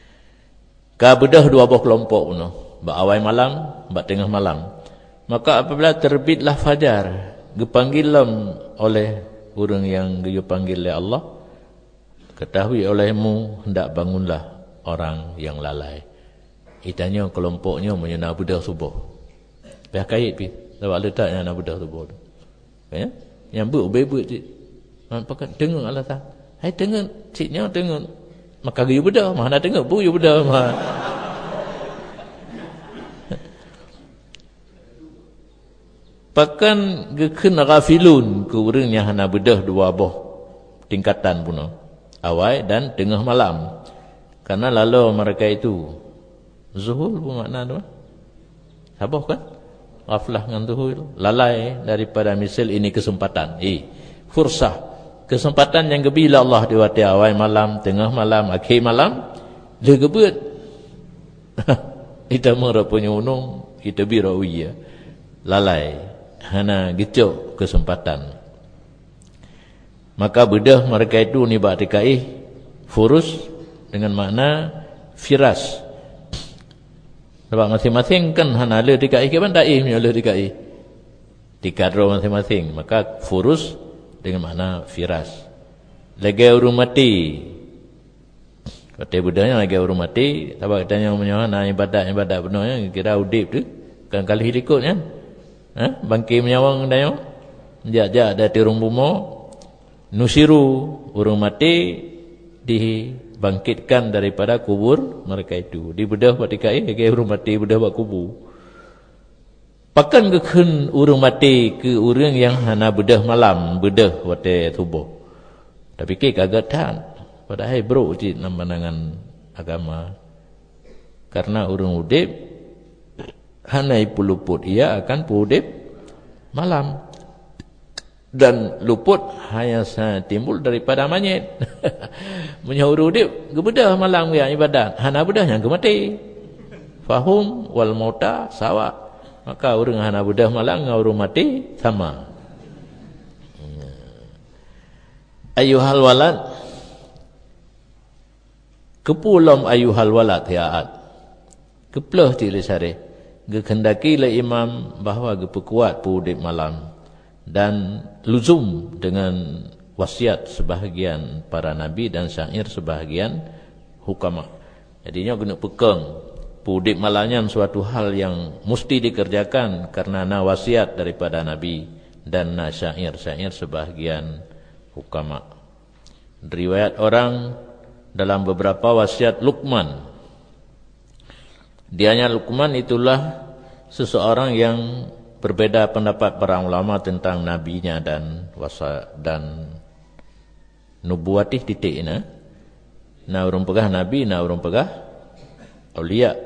[SPEAKER 1] Ka bedah dua buah kelompok puno, ba awal malam, ba tengah malam. Maka apabila terbitlah fajar, gepanggilam oleh orang yang dipanggil oleh Allah, ketahui olehmu hendak bangunlah orang yang lalai. Itanya kelompoknya menyena bedah subuh. Pihak kait pi, sebab letaknya nak bedah subuh. Ya, yang berbebut cik. Pakat dengar alasan. Hai dengar ciknya dengar. Maka gaya bedah, mana dengar bu ya bedah mah. Pakan gekeun ghafilun ke urang yang hana bedah dua boh tingkatan puno. Awal dan tengah malam. Karena lalu mereka itu zuhul apa makna tu? Sabah kan? Ghaflah dengan zuhul, lalai daripada misal ini kesempatan. Fursah. Kesempatan yang gebila Allah diwati awal malam, tengah malam, akhir malam, dia gebut. Kita merah punya unung, kita birawi ya. Lalai, hana gecok kesempatan. Maka bedah mereka itu ni ba'tikai furus dengan makna firas. Sebab masing-masing kan hana le tikai ke bandai punya le tikai. Dikadro masing-masing, maka furus dengan makna firas. Lagi urung mati. Kata budaya lagi urung mati, sebab katanya menyawana ibadat benarnya kira udip tu kan kali ikut kan. Bangki menyawang dayo. Jak-jak dari rumbumo nusiru urung mati dibangkitkan daripada kubur mereka itu. Di bedah patikai lagi urung mati bedah bak kubur. Pakan kekeun urang mati ke urang yang hana bedah malam, bedah wate subuh. Tapi ke kagak tan. Padahal bro cik dalam pandangan agama. Karena urang udip hana luput ia akan pudip malam. Dan luput hanya timbul daripada manyet. Menyahur udip gebedah malam ya ibadat. Hana bedahnya ke mati. Fahum wal mauta sawa. Maka orang hana bedah malam dengan orang mati sama. Ayuhal walad. Kepulam ayuhal walad ya'ad. Keplah cik lisari. Gekendaki le imam bahawa gepekuat pudip malam. Dan luzum dengan wasiat sebahagian para nabi dan syair sebahagian hukama. Jadinya kena pegang. Pudip malamnya suatu hal yang mesti dikerjakan karena wasiat daripada Nabi dan syair-syair sebahagian hukama. Riwayat orang dalam beberapa wasiat Luqman. Dianya Luqman itulah seseorang yang berbeda pendapat para ulama tentang nabinya dan nubuatih titik na urang pegah nabi, na urang pegah aulia.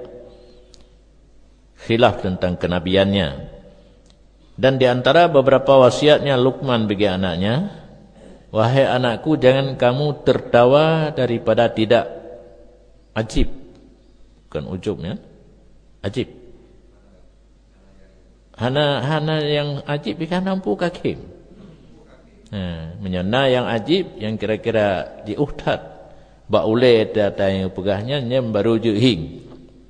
[SPEAKER 1] Khilaf tentang kenabiannya. Dan di antara beberapa wasiatnya Luqman bagi anaknya, wahai anakku jangan kamu tertawa daripada tidak ajib. Bukan ujubnya, ajib. Hana yang ajib ikan nampu kakim. Menyana yang ajib yang kira-kira diuhtat. Ba ule data yang pegahnya nyem baru juhing.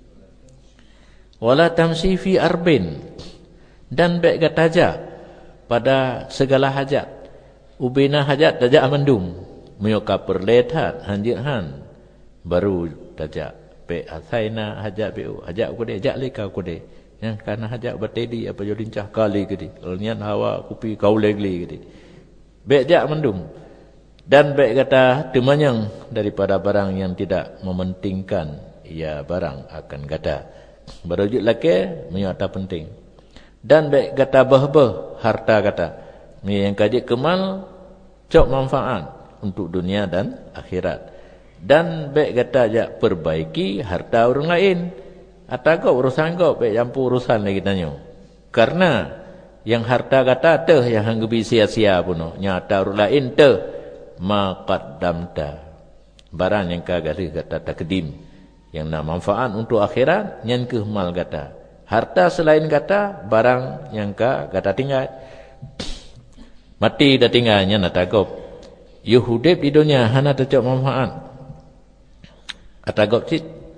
[SPEAKER 1] Wala tamsi fi arbin, dan baik kataja pada segala hajat. Ubina hajat tajak amandum, meyoka perletat hanjirhan baru tajak pe asaina hajat be hajat ku de jak leka ku de yang kana hajat batedi apa jo lincah kali gedi lnian hawa kupi kau legli gedi baik jak amandum. Dan baik kata temanyang daripada barang yang tidak mementingkan ia barang akan gada. Berujud laki menyata penting. Dan baik kata bah-bah harta kata yang kaji kemal cok manfaat untuk dunia dan akhirat. Dan baik kata jak perbaiki harta orang lain. Atau kau urusan kau baik campur urusan lagi tanya. Karena yang harta kata teh yang hanggebi sia-sia pun nyata orang lain teh maqaddamta. Barang yang kagari kata takdim. Yang nak manfaat untuk akhirat yang kemal kata. Harta selain kata barang yang kata tinggal. Mati dah tinggalnya nak takut. Yuhudib di dunia hana tercok manfaat. Atagop cik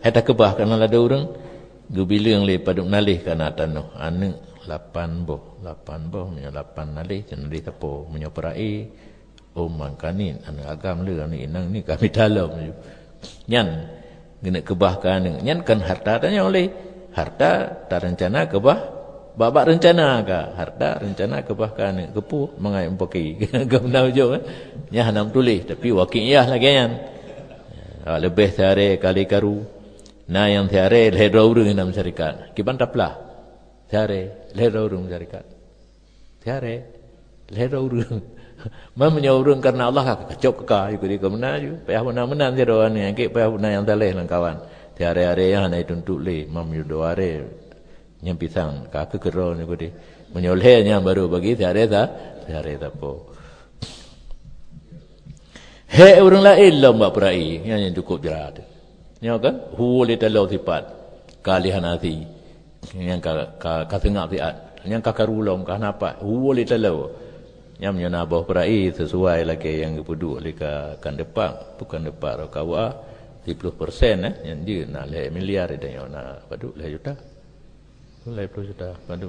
[SPEAKER 1] Heta kebah kana ada orang gubileung le paduk nalih kana tanah anu 8 boh punya 8 nalih jan nalih tapo punya perai mangkani anu agam le anu inang ni kami dalam nyan gena kebah kana nyan kan harta tanya oleh harta tak rencana kebah babak rencana ka harta rencana kebah kana kepu mangai empaki gamnau jo nya hanam tulis tapi waqiah lagi nyan lebih sehari kali karu na yang sehari lehera urang dalam syarikat kiban taplah sehari lehera urang syarikat sehari lehera urang mamanya urang karena Allah kacok ka ikut dia menaju payah menang dia doa ni ke payah yang saleh lang kawan sehari-hari yang naik tuntuk le mam yu doa re nyam pisang ka kekero ni ko dia menyolehnya baru bagi sehari tak po he urang lain lah mbak perai yang cukup jerat nya kan hule talau sifat kalihan hati yang ka tengah siat yang ka karulom ka napa hule talau yang menabah perai sesuai lagi yang kepudu oleh kan depak bukan depak kawa 10% yang dia nak le miliar dia yang nak padu le juta le 10 juta padu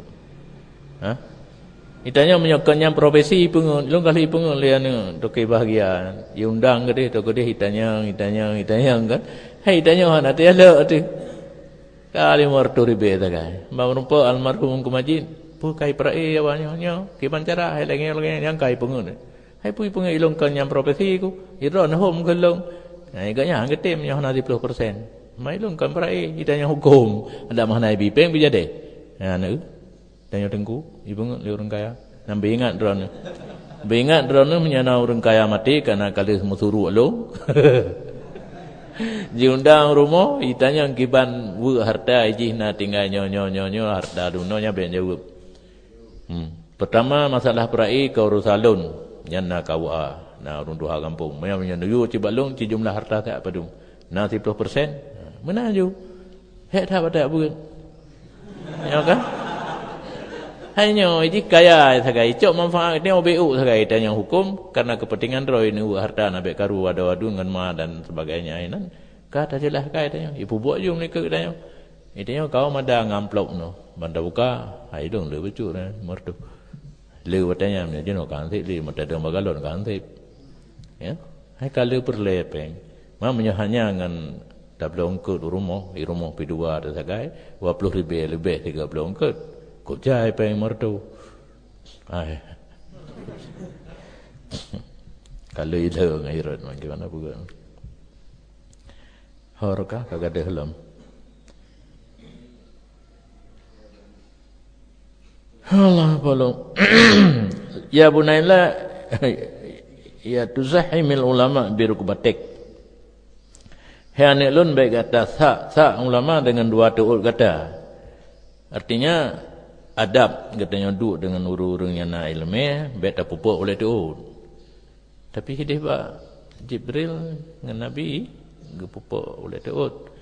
[SPEAKER 1] itanya menyokannya profesi pengun long kali pengun le anu toke bahagia undang gede to gede hitanya kan hai itanya hana te ala tu kali mortu ribe ta kai mamrumpo almarhum kumajin pu kai prae awanya nya kiban cara hai lagi yang kai pengun hai pu pengun ilong kan yang profesi ku iro na hom gelong ai ganya ngetem nya hana 10% mai long kan prae itanya hukum ada mana bipeng bijade anu tanya tengku ibu le orang kaya nambe ingat drone menyana orang kaya mati karena kali musuru lo diundang rumah itanya kiban wu harta ijihna tinggal nyo harta dunonya ben jawab pertama masalah perai ke urusalun nyana kawa na urun duha kampung maya yu cibalung ci jumlah harta tak padum na 10% menaju hek tak pada bukan ya kan hanya ini kaya sagai cok manfaat dia OBU sagai dan yang hukum karena kepentingan roy ni harta nabe karu wadu dengan ma dan sebagainya inan kata jelas kaya tanya ibu buat jum ni ke tanya itanya kau mada ngamplok no banda buka hai dong le becu na mertu le watanya ni jeno kan thi li mata dong bagalon kan thi ya hai kalau perlepeng mamanya hanya ngan tablong ke rumah P2 ada sagai 20,000 lebih 30 ke kok jai peng mertu ai kalau ile ngairat gimana bukan horka kagak ada helm Allah bolong ya bunaila ya tuzahimil ulama birukbatik hane lun baik kata sa ulama dengan dua tuul kata artinya adab katanya duduk dengan urung-urung yang nak ilmu beta pupuk oleh tu tapi hidih ba Jibril dengan Nabi gepupuk oleh tu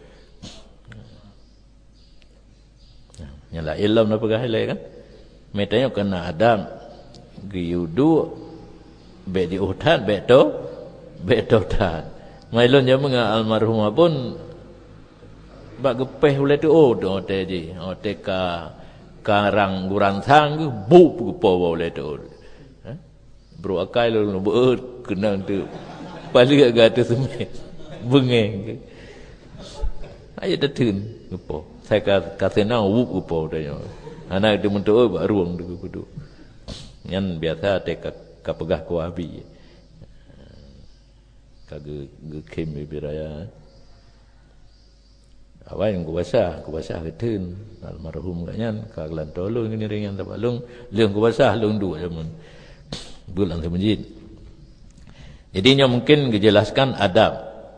[SPEAKER 1] nyala ilmu apa gahilai kan metanya kena adab giyudu be di utan beto tan mailon jamu dengan almarhum pun bak gepeh oleh tu ote ji ote karang guransang ke bu gepo boleh tu bro akai lu beut kenang tu balik gak tu semai bengeng ayo datun gepo saya kata nang wup gepo dah anak dia mentu bak ruang tu kudu nyan biasa te ka pegah ku abi kage kem biraya awai kuasa ketun almarhum kanyan kaglan tolong ini ringan tabalung leung kuasa leung du jamun bulan semajid jadinya mungkin dijelaskan adab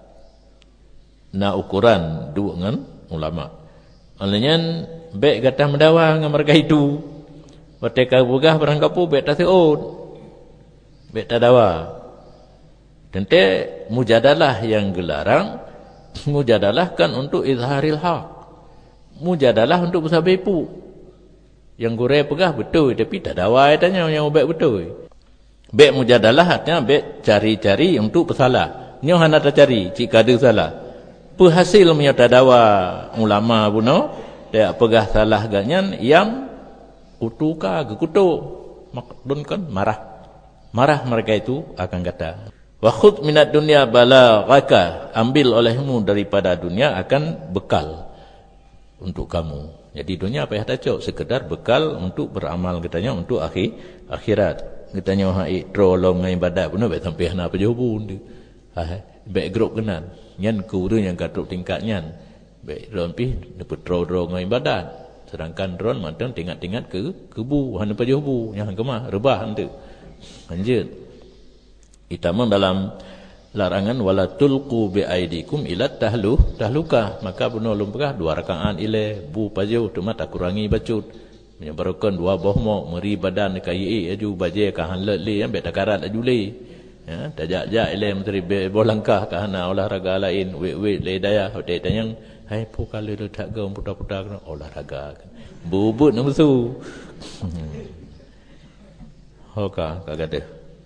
[SPEAKER 1] na ukuran du dengan ulama alnyan baik kata mendawa dengan mereka itu wateka bugah barang kapu baik taseud baik tadawa tente mujadalah yang gelarang mujadalah kan untuk izharil haq mujadalah untuk bersabepu yang gure pegah betul tapi tak dawai tanya yang baik betul baik mujadalah artinya baik cari-cari untuk bersalah nyo hana tak cari jika ada salah Penghasil menyatadawa ulama puno dia pegah salah ganyan yang utuka gekutuk makdun kan marah mereka itu akan kata wa khudh minad dunya balaghaka, ambil olehmu daripada dunia akan bekal untuk kamu. Jadi dunia apa yang tak sekedar bekal untuk beramal katanya untuk akhirat. Katanya hai trolong ngai ibadat pun baik sampai hana apa jawabun dia. Baik grup kenan. Nyan ku tu yang katuk tingkatnya. Baik drone pi dapat trol ngai ibadat. Sedangkan drone macam tingkat-tingkat ke kebu hana apa jawabu yang kemah rebah hang tu. Lanjut. Itama dalam larangan wala tulqu bi aidikum ila tahluka, maka bunuh lumpah 2 rakaat ile bu paju tu mata kurangi bacut menyebarkan 2 bohmo meri badan kai aju baje ka han le yang bet takarat aju le ya tajak ile menteri bolangkah ka hana olahraga lain we le daya hote tanyang hai pu kali lu tak gam putar-putar olahraga bubut nangsu hoka kagade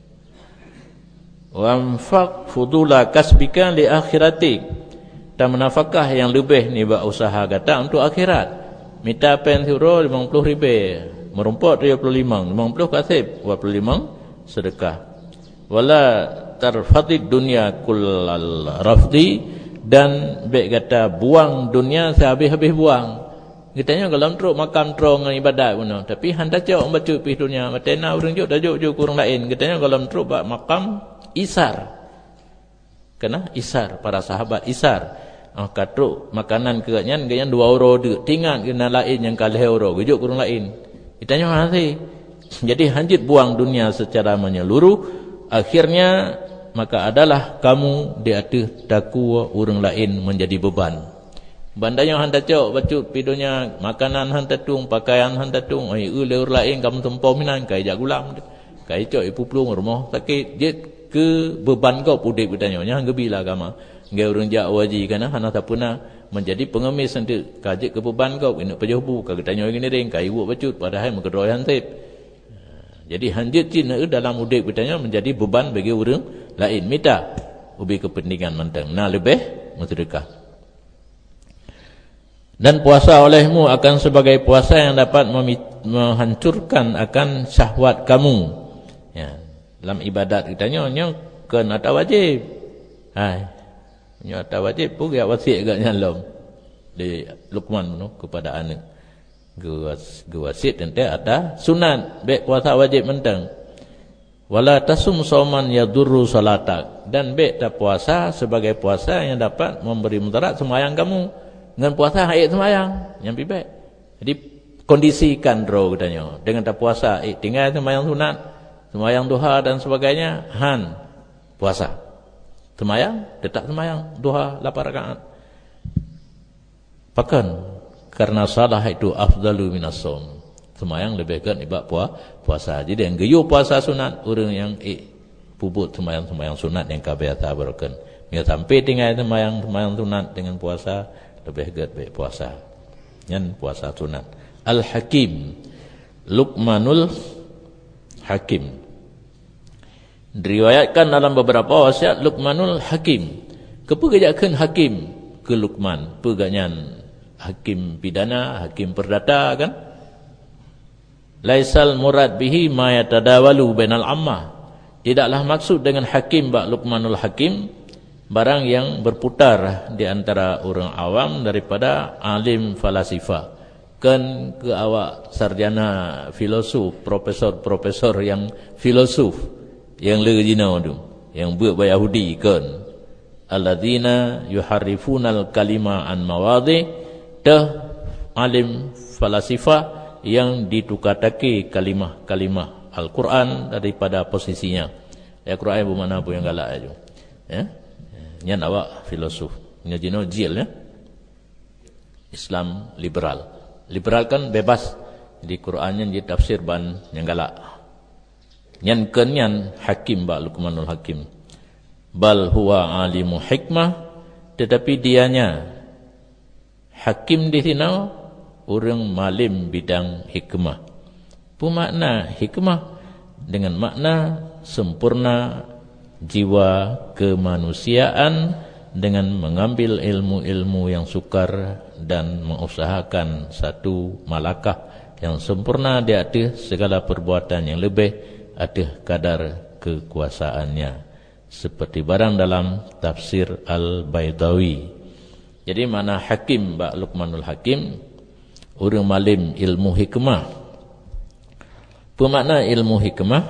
[SPEAKER 1] wamfaq fudula kasbika li akhiratik, dan menafkah yang lebih ni buat usaha kata untuk akhirat. Minta pen thuro 50 ribu, merumput 25 kasib 25 sedekah. Wala tarfatid dunya kullal rafdi, dan baik kata buang dunia sehabis-habis buang. Kitanya kalau teruk makam teruk dengan ibadat pun, tapi handa cak baca pi dunia matena urang juk dah juk kurang lain. Kitanya kalau teruk bak makam isar. Kena isar para sahabat isar. Katruk makanan kegatnya ganyan 2 euro de. Tingat kena lain yang kalih euro, gejuk kurang lain. Ditanya hati. Jadi hanjit buang dunia secara menyeluruh, akhirnya maka adalah kamu di atas daku orang lain menjadi beban. Bandanya hang tacok bacut pidonya makanan hang tatung, pakaian hang tatung, leur lain kamu tempau minan kai jak gulam. Kai cok ipu plung rumah sakit je ke beban kau pudek bertanya nya gebilah agama ngai urang jak waji kana hana tapuna menjadi pengemis nanti kajik ke beban kau ini pejobu ka tanya gini ring kai buat bacut padahal mengkedoi hansip. Jadi hanjit cina dalam udek bertanya menjadi beban bagi orang lain minta ubi kepentingan mentang nah lebih sedekah. Dan puasa olehmu akan sebagai puasa yang dapat menghancurkan akan syahwat kamu. Ya, dalam ibadat kitanya kan ada wajib. Ada wajib pun dia wasiat agaknya lom di Luqman kepada anak. Wasiat nanti ada sunat baik puasa wajib mentang. Wala tasum sauman yadurru salatak, dan baik tak puasa sebagai puasa yang dapat memberi mudarat sembahyang kamu. Dengan puasa ayat sembahyang yang lebih baik. Jadi kondisikan roh katanya. Dengan tak puasa tinggal sembahyang sunat, sembahyang duha dan sebagainya, puasa. Sembahyang tetap sembahyang duha 8 rakaat. Bahkan karena salah itu afdalu minas shaum. Sembahyang lebih kan ibadat puasa. Jadi yang geyu puasa sunat, orang yang puput sembahyang sunat yang biasa berken. Dia sampai tinggal sembahyang sunat dengan puasa lebih baik puasa. Yang puasa sunat. Al-Hakim, Luqmanul Hakim. Diriwayatkan dalam beberapa wasiat Luqmanul Hakim. Kepegajakan Hakim ke Luqman, peganyan hakim pidana, hakim perdata kan? Laisal murad bihi ma yatadawalu bainal ammah. Tidaklah maksud dengan hakim bak Luqmanul Hakim barang yang berputar di antara orang awam daripada alim falasifah. Kan ke awak sarjana filosof, profesor yang filosof yang lejina tu, yang buat Yahudi kan. Alladzina yuharrifunal kalima an mawadhi, dah alim falasifah yang ditukar-takir kalimah Al-Quran daripada posisinya. Al-Quran bermakna apa yang galak aja. Ya. Nyan awak filosof ngajino jil ya. Islam liberal. Liberal kan bebas. Di Qurannya di tafsir ban yang galak. Nyan kenyan hakim ba Luqmanul Hakim. Bal huwa alimu hikmah, tetapi dianya hakim di sini orang malim bidang hikmah. Pemakna hikmah dengan makna sempurna jiwa kemanusiaan dengan mengambil ilmu-ilmu yang sukar dan mengusahakan satu malakah yang sempurna di atas segala perbuatan yang lebih atas kadar kekuasaannya, seperti barang dalam tafsir Al-Baydawi. Jadi mana hakim Mbak Luqmanul Hakim, urang malim ilmu hikmah. Pemakna ilmu hikmah,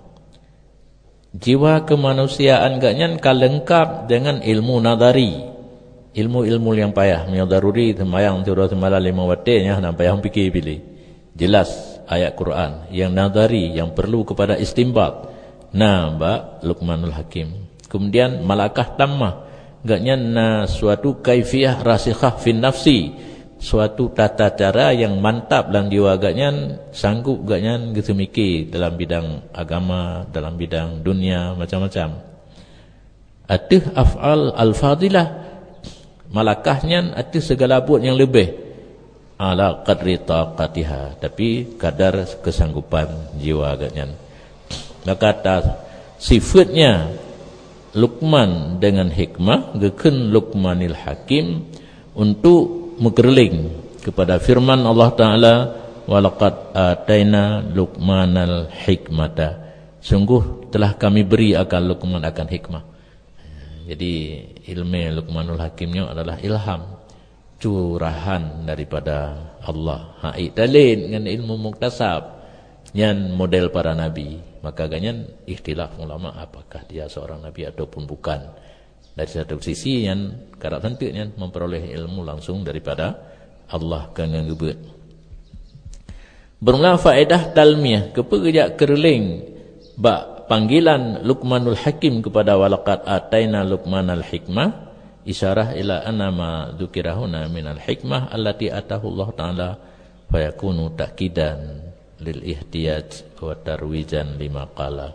[SPEAKER 1] jiwa kemanusiaan ganyan kalengkap dengan ilmu nadari, ilmu-ilmu yang payah, yang daruri semayang tiada semalam 5 waktu nya nampak yang fikir pilih. Jelas ayat Quran yang nadari yang perlu kepada istinbat. Nah, Mbak Luqmanul Hakim. Kemudian malakah tammah, agaknya suatu kaifiah rasikhah fin nafsi, suatu tata cara yang mantap dalam jiwa, agaknya sanggup agaknya gitu mikir dalam bidang agama, dalam bidang dunia macam-macam. Atih af'al al-fadilah, malakahnya atih segala buat yang lebih ala qadri taqatiha, tapi kadar kesanggupan jiwa agaknya. Maka sifatnya Luqman dengan hikmah geken Luqmanil Hakim untuk mengerling kepada firman Allah Ta'ala, walaqad ataina Luqmanal hikmata, sungguh telah kami beri akan Luqman akan hikmah. Jadi ilmu Luqmanul Hakimnya adalah ilham, curahan daripada Allah. Dalil dengan ilmu muktasab yang model para nabi. Maka ganyan ikhtilaf ulama apakah dia seorang nabi ataupun bukan. Dari satu sisi yang karak tentunya memperoleh ilmu langsung daripada Allah kena gebet. Bermula faedah dalmiah keperjak kerling bak panggilan Luqmanul Hakim kepada walaqad ataina Luqmanal hikmah, isyarah ila anama dzukirahuna minal hikmah allati atahu Allah Ta'ala fayakunu takidan lil ihtiyaj wa tarwijan lima qala.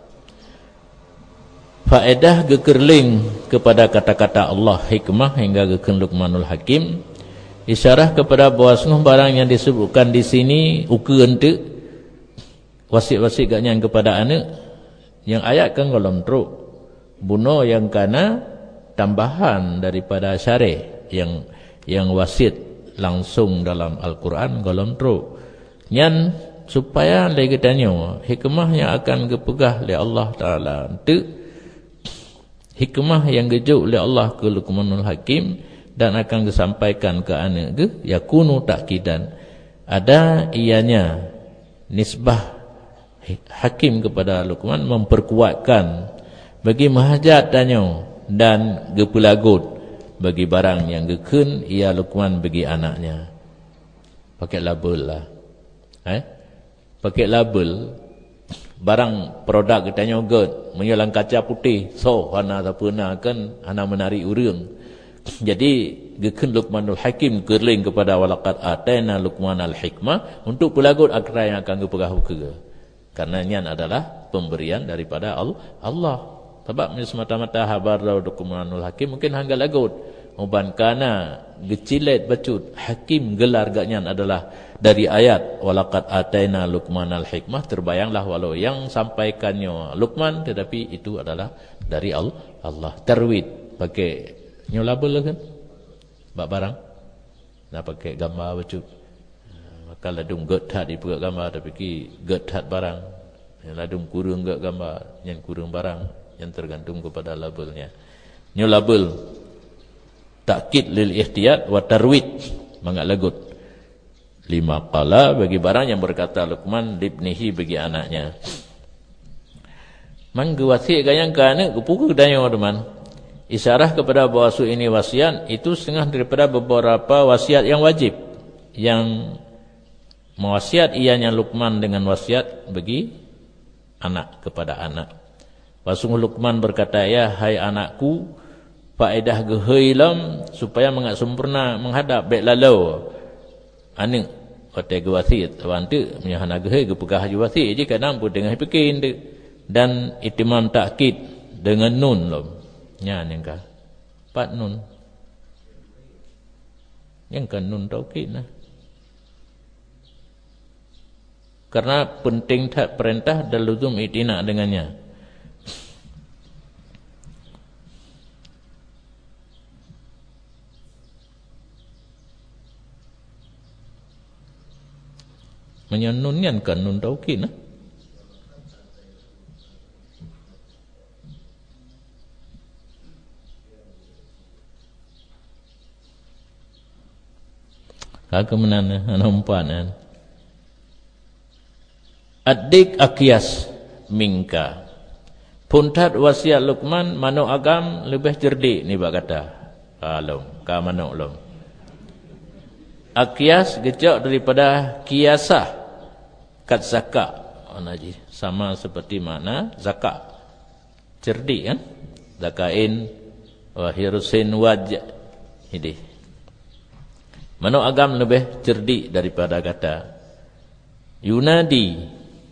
[SPEAKER 1] Faedah gekerling kepada kata-kata Allah hikmah hingga geken Luqmanul Hakim, isyarah kepada bahawa sungguh barang yang disebutkan di sini uka ente wasik-wasik gaknya kepada anak yang ayat kan golom truk buno yang kana tambahan daripada syarih yang wasit langsung dalam Al-Quran golom truk nyan supaya lagi tanya hikmah yang akan dipegah oleh Allah Ta'ala itu hikmah yang gejuk oleh Allah ke Luqmanul Hakim dan akan disampaikan ke anak ke yakunu takidan, ada ianya nisbah Hakim kepada Luqman memperkuatkan bagi mahajat tanya dan gepelagut bagi barang yang geken ia Luqman bagi anaknya. Pakai label lah, pakai label barang produk kita nyogot menyalang kaca putih so hana tapuna kan hana menarik urang. Jadi geken Luqmanul Hakim kerling kepada walaqad ataina Luqmanal hikmah untuk pelagut akra yang akan gepegah ke, karena nyan adalah pemberian daripada Allah. Sebab semata-mata habar Luqmanul Hakim mungkin hangga lagut uban kana gecilet bacut Hakim gelar gaknya adalah dari ayat walaqad ataina Luqmanal hikmah, terbayanglah walau yang sampaikannya Luqman tetapi itu adalah dari Allah. Tarwid pakai nyolabel kan bak barang nak pakai gambar bacut, maka ladung gethat di perak gambar tapi ki gethat barang yang ladung kurung gak gambar yang kurung barang yang tergantung kepada labelnya. Nyolabel takkid lil ihtiyat wa tarwid mangak lagut lima qala bagi barang yang berkata Luqman libnihi bagi anaknya. Mangga wasiat gayang ke anak kepuku daya teman. Isyarah kepada bahawa ini wasiat itu setengah daripada beberapa wasiat yang wajib yang mewasiat ianya Luqman dengan wasiat bagi anak kepada anak. Wasung Luqman berkata, ya hai anakku, faedah gehailam supaya mengat sempurna menghadap baik lalau anak kata gewasit wantu menyahana gehai gepegah gewasit je kadang pun dengan pekin dan itimam takkid dengan nun lom nya nengka 4 nun yang kan nun taukid nah, karena penting tak perintah dan luzum itina' dengannya. Menyenunyan kan nun taukid nah. Kemenan nampan adik akias mingka puntat wasiat Luqman mano agam lebih cerdik ni bak kata alom ka mano lom akias gejak daripada kiasah kat zakat anaji sama seperti makna zakat cerdik kan zakain wa hirusin waj ini mano agam lebih cerdik daripada kata yunadi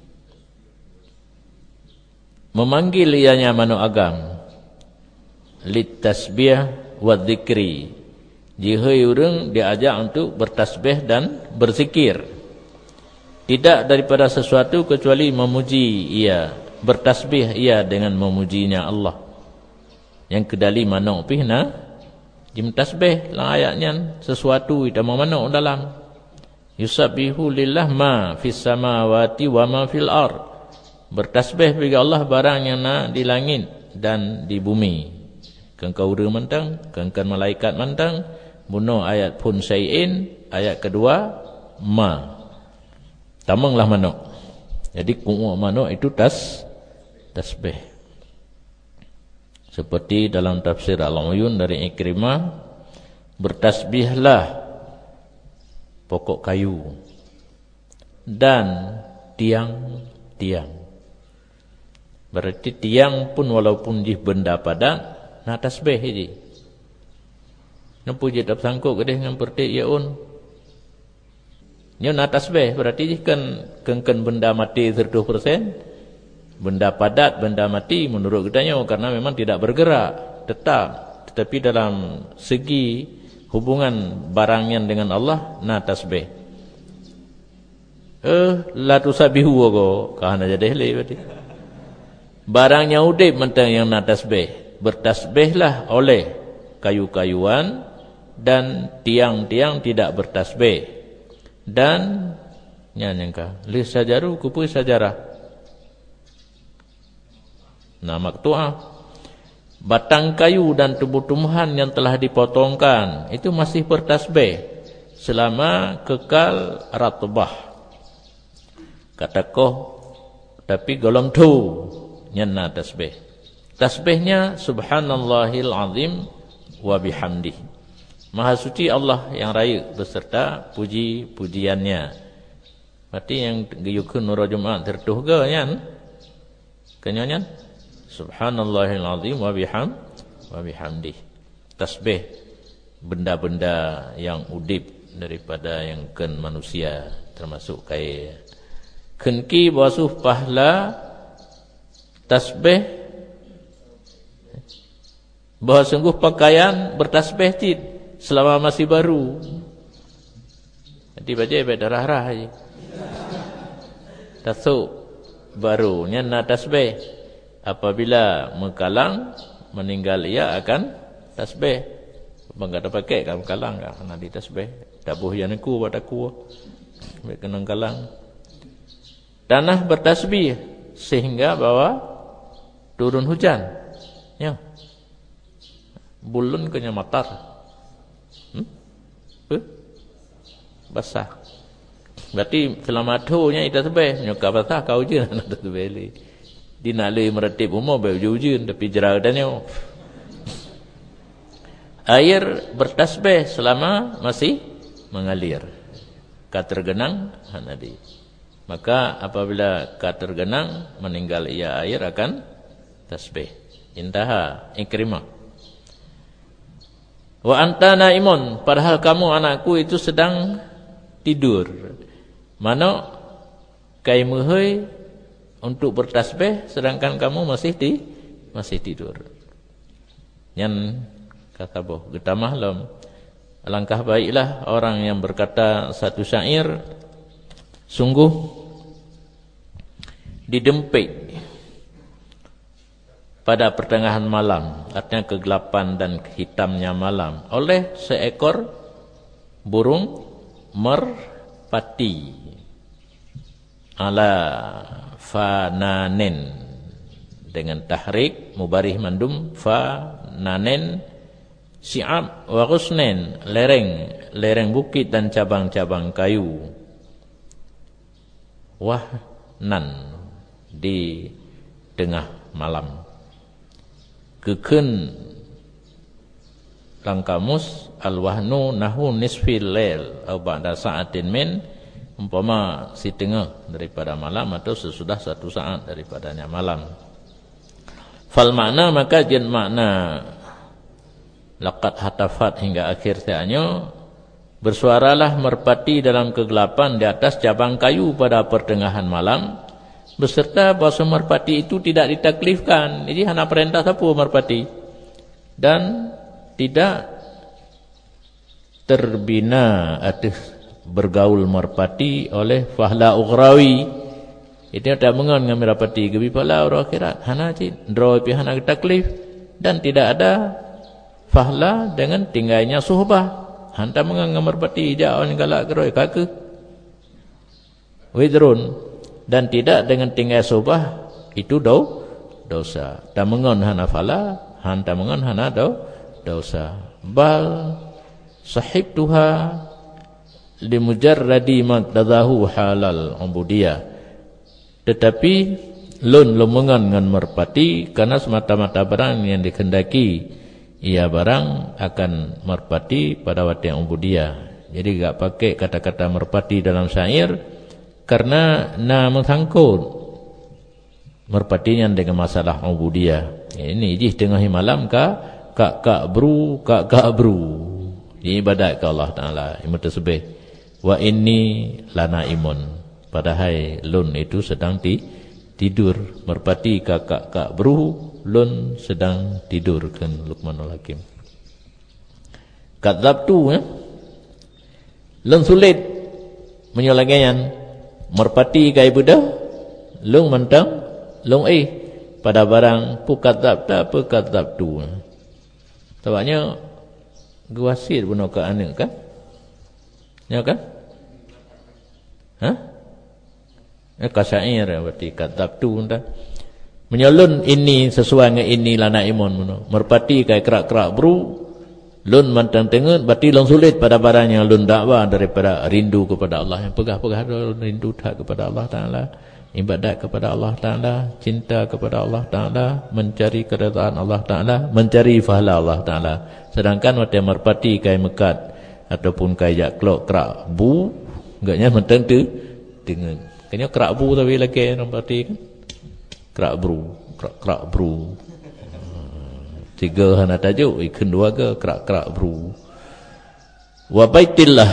[SPEAKER 1] memanggil ianya mano agam lit tasbih wa dzikri jihai urang diajak untuk bertasbih dan berzikir tidak daripada sesuatu kecuali memuji ia bertasbih ia dengan memujinya Allah yang kedali mano pihna jim tasbih lah ayatnya sesuatu ida mana dalam yusabbihu lillah ma fis samawati wa ma fil ard bertasbih bagi Allah barang yang na di langit dan di bumi kengkau ura mantang kengkan malaikat mantang bunuh ayat pun syai'in ayat kedua ma tamanglah mano jadi ku'u mano itu tasbih seperti dalam tafsir Al-Uyun dari Ikrimah bertasbihlah pokok kayu dan tiang-tiang berarti tiang pun walaupun di benda padat na tasbih ini nampu je tak sangkut kedeh dengan pertik yaun nyo na tasbih berarti kan kengken benda mati 100% benda padat, benda mati menurut katanya karena memang tidak bergerak tetap tetapi dalam segi hubungan barangnya dengan Allah na tasbih la tusabihu go kahana jadi le berarti barangnya udip mentang yang na tasbih bertasbihlah oleh kayu-kayuan dan tiang-tiang tidak bertasbih dan nyanyangka li sajaru kupu sajarah nah maktu'ah batang kayu dan tumbuh-tumbuhan yang telah dipotongkan itu masih bertasbih selama kekal ratbah kata koh tapi golong tu nyana tasbih tasbihnya subhanallahil azim wa bihamdih maha suci Allah yang raya beserta puji-pujiannya berarti yang geyukun nurul Jumaat tertuh ke nyan kenyanyan subhanallahil azim wa bihamdih tasbih benda-benda yang udip daripada yang ken manusia termasuk kai kenki basuh pahla tasbih bahawa sungguh pakaian bertasbih tid selama masih baru jadi baca berdarah-darah aja tasuk barunya na tasbih apabila mengkalang meninggal ia akan tasbih bangga ada pakai kan kalang kan di tasbih dabuh yang aku padaku baik kena kalang tanah bertasbih sehingga bawa turun hujan ya bulun kena matar basah berarti selama tuhnya itu tasbih nyuka basah kau je nak tasbih di nak le meretip umur berjujun tapi jeradannya air bertasbih selama masih mengalir katergenang hanadi maka apabila katergenang meninggal ia air akan tasbih intaha Ikrimah wa anta naimun padahal kamu anakku itu sedang tidur mana kai muhai untuk bertasbih sedangkan kamu masih tidur. Yang kata boh getamah lom alangkah baiklah orang yang berkata satu syair sungguh didempit pada pertengahan malam artinya kegelapan dan hitamnya malam oleh seekor burung merpati ala fananin dengan tahrik mubarih mandum fananin si'ab wa ghusnin lereng bukit dan cabang-cabang kayu wahnan di tengah malam kekeun langkamus al-wahnu nahu nisfil lail atau ba'da sa'atin min umpama setengah daripada malam atau sesudah 1 saat daripadanya malam. Fal makna maka jen makna laqad hatafat hingga akhir tianya bersuaralah merpati dalam kegelapan di atas cabang kayu pada pertengahan malam beserta bahasa merpati itu tidak ditaklifkan. Jadi hanya perintah sapu merpati dan tidak terbina atau bergaul merpati oleh fahla ukhrawi. Itu tak mengon dengan merpati gebi pala orang akhirat hana cid draw pi hana taklif dan tidak ada fahla dengan tinggalnya suhbah. Hanta mengon dengan merpati jaon galak geroi kake widrun dan tidak dengan tinggal suhbah itu dosa. Tak mengon hana fahla, hanta mengon hana dosa. Bal sahibtuha limujarradi maqtadahu halal ubudiyah. Tetapi lun lumengan dengan merpati karena semata-mata barang yang dikehendaki ia barang akan merpati pada waktu yang ubudiyah. Jadi enggak pakai kata-kata merpati dalam syair karena menghangkut merpatinya dengan masalah ubudiyah. Ini jih tengah malam kak bru. Ini ibadat ke Allah Ta'ala imut tersebih. Wa inni lana imun. Padahal lun itu sedang tidur. Merpati kak bru. Lun sedang tidur. Kan Luqmanul Hakim. Kadzab tu lun sulit menyolagaian. Merpati kai budak. Lun mentang. Lun pada barang pukadzab tak apa kadzab tu. Sebabnya guasir bunuh ke anak kan? Ya kan? Kasair berarti kadzab tu entah. Menyalun ini sesuai dengan ini lana imun bunuh. Merpati kai kerak-kerak bru. Lun mantang tengen berarti lun sulit pada barang yang lun dakwa daripada rindu kepada Allah. Yang pegah-pegah rindu tak kepada Allah Ta'ala. Ibadat kepada Allah Ta'ala, cinta kepada Allah Ta'ala, mencari keredaan Allah Ta'ala, mencari pahala Allah Ta'ala. Sedangkan waktu merpati kai mekat ataupun kai jaklok kerak bu, enggaknya mentang tu dengan kena kerak bu tapi lagi merpati kan kerak bru. Tiga hana tajuk, ikan dua ke kerak bru. Wa baitillah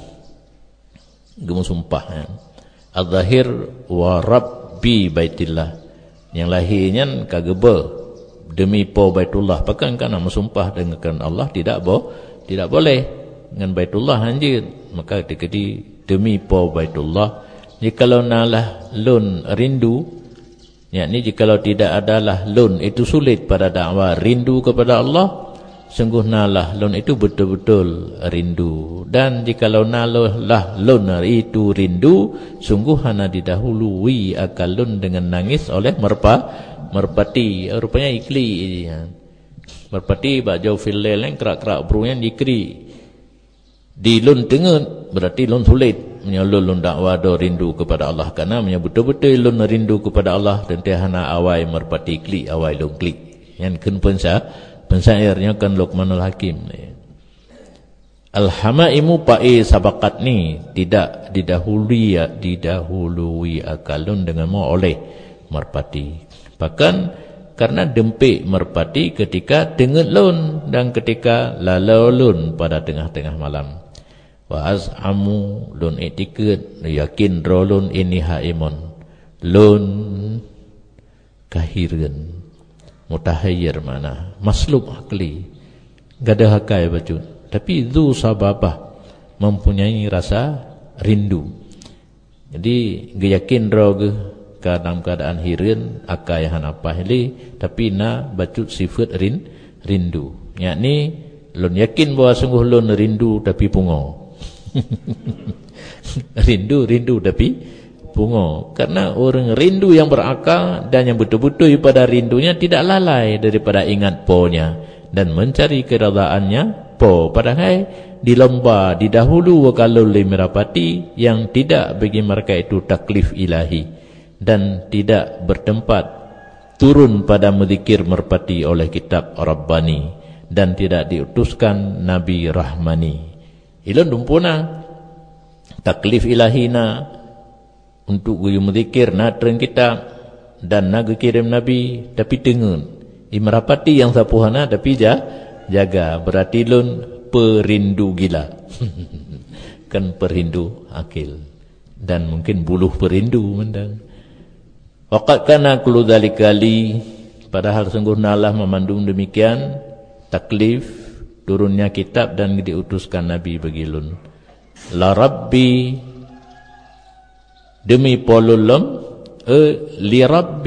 [SPEAKER 1] gemu sumpah ya. Al-Zahir wa Rabbi Baitillah. Yang lahirnya kageba demi po Baitullah. Pakan kan nama sumpah dengan Allah tidak boleh dengan Baitullah anjir. Maka dikedi demi po Baitullah. Jikalau nalah lun rindu, yakni jikalau tidak adalah lun itu sulit pada dakwah rindu kepada Allah. Sungguh nalah lun itu betul-betul rindu. Dan jikalau nalah lun itu rindu, sungguh hana didahului akal lun dengan nangis oleh merpati. Rupanya ikli. Merpati bak jauh fil lail yang kerak-kerak brunya dikri. Di lun tengen berarti lun sulit. Menyalul lun dakwah do rindu kepada Allah. Karena betul-betul lun rindu kepada Allah. Dan hana awai merpati klik, awai lun klik. Yang kun pensairnya kan Luqmanul Hakim. Al-hamaimu pa'i sabakat ni tidak didahului akalun dengan oleh merpati. Bahkan karena dempik merpati ketika dengen lun dan ketika lalau lun pada tengah-tengah malam. Wa az'amu lun itikud yakin rolun ini haimun. Lun kahiran. Mutahayyir mana maslub akli gada hakai baju tapi zu sababah mempunyai rasa rindu. Jadi yakin roge dalam keadaan hirin akai han apa hili tapi na baju sifat rindu, yakni lun yakin bahwa sungguh lun rindu tapi pungo. rindu tapi pungo. Karena orang rindu yang berakal dan yang betul-betul pada rindunya tidak lalai daripada ingat po-nya dan mencari keredaannya po. Padahal di lomba didahulu wakalul limirapati yang tidak bagi mereka itu taklif ilahi dan tidak bertempat turun pada menzikir merpati oleh kitab Rabbani dan tidak diutuskan Nabi Rahmani. Ilun dumpuna taklif ilahina untuk guyu menzikir natren kitab dan naga kirim Nabi tapi dengan imerapati yang sapuhana tapi jaga berarti lun perindu gila kan perindu akil dan mungkin buluh perindu mendang waqad kana kullu dzalikali padahal sungguhnya Allah memandung demikian taklif turunnya kitab dan diutuskan Nabi bagi lun la rabbi demi polulum li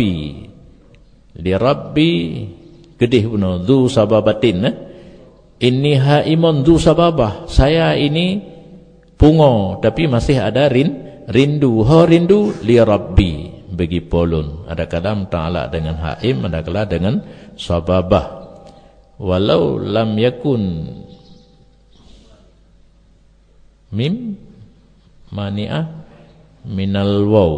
[SPEAKER 1] rabbi gedih puno du sababatin inni haimun du sababah saya ini pungo tapi masih ada rindu li rabbi bagi polun ada kadang ta'ala dengan haim ada kala dengan sababah walau lam yakun mim mani'ah minal waw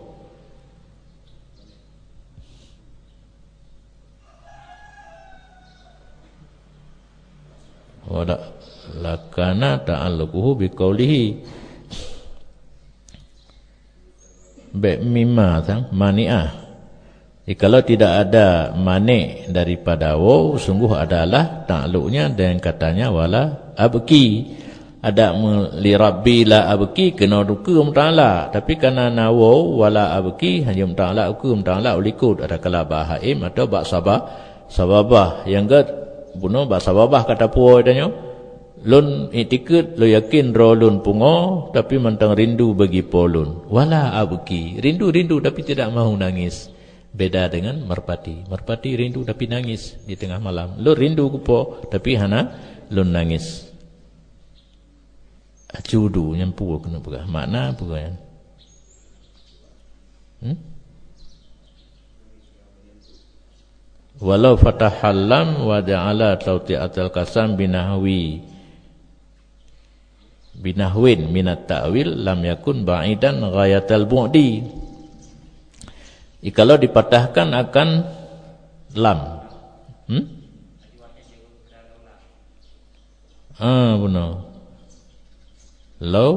[SPEAKER 1] wala lakana ta'alluquhu biqaulihi bi mimma sang mani'ah kalau tidak ada mani daripada waw sungguh adalah ta'alluqnya dengan katanya wala abki ada li rabbi la abki kena hukum ta'ala tapi karena nawaw wala abki hanya ta'ala hukum ta'ala ulikut ada kala bahaim atau bak sababah yang bunuh bahasa babah kata puai tanya lun itikut lo yakin ro lun pungo tapi mentang rindu bagi polun wala abki rindu tapi tidak mahu nangis beda dengan merpati rindu tapi nangis di tengah malam lo rindu kupo tapi hana lun nangis judu nyampu kena pegah makna bukan walau fatahal lam wa ja'ala tawti'atal kasam binahwin minat ta'wil lam yakun ba'idan ghayatal bu'di. Kalau dipatahkan akan lam benar law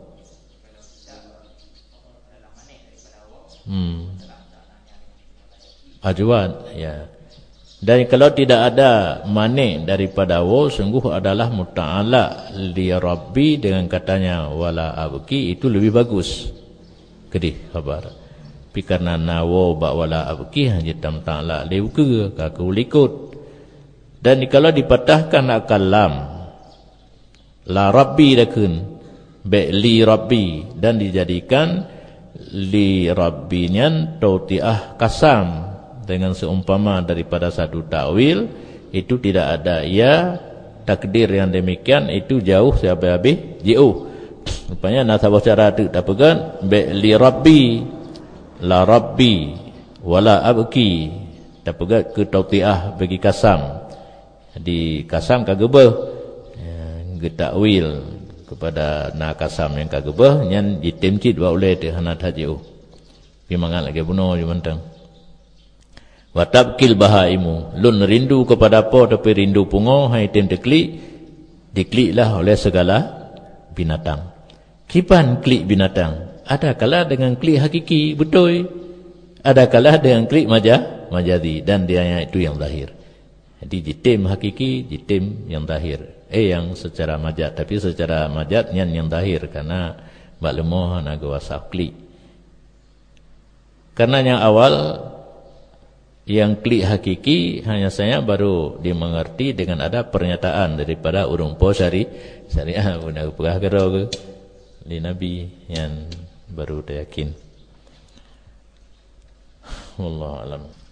[SPEAKER 1] ajwan ya. Dan kalau tidak ada mani daripada waw sungguh adalah muta'ala li rabbi dengan katanya wala abki itu lebih bagus. Kedih khabar. Tapi karena nawaw ba wala abki hanya tam ta'ala li ke kaku likut. Dan kalau dipatahkan akal lam la rabbi dakun be li rabbi dan dijadikan li rabbinya tautiah kasam dengan seumpama daripada satu takwil itu tidak ada ya takdir yang demikian itu jauh sampai habis jauh rupanya nasabah cara tu tak pegang li rabbi la rabbi wala abki tak pegang ke tautiah bagi kasam di kasam kagebeh ge takwil kepada na kasam yang kagebeh nyan ditemcit wa oleh de hanat hajau pimangan lagi bunuh jumantang watabkil bahaimu lun rindu kepada apa tapi rindu pungo hai tem dikliklah oleh segala binatang kipan klik binatang ada kala dengan klik hakiki betul ada kala dengan klik majazi dan dia itu yang zahir jadi jitim hakiki jitim yang zahir yang secara majaz tapi secara majaz yang zahir karena baklemoh naga wasaf klik karena yang awal yang klik hakiki hanya saya baru dimengerti dengan ada pernyataan daripada urung po syariah guna pegah kero ke li nabi yang baru yakin wallahu alam.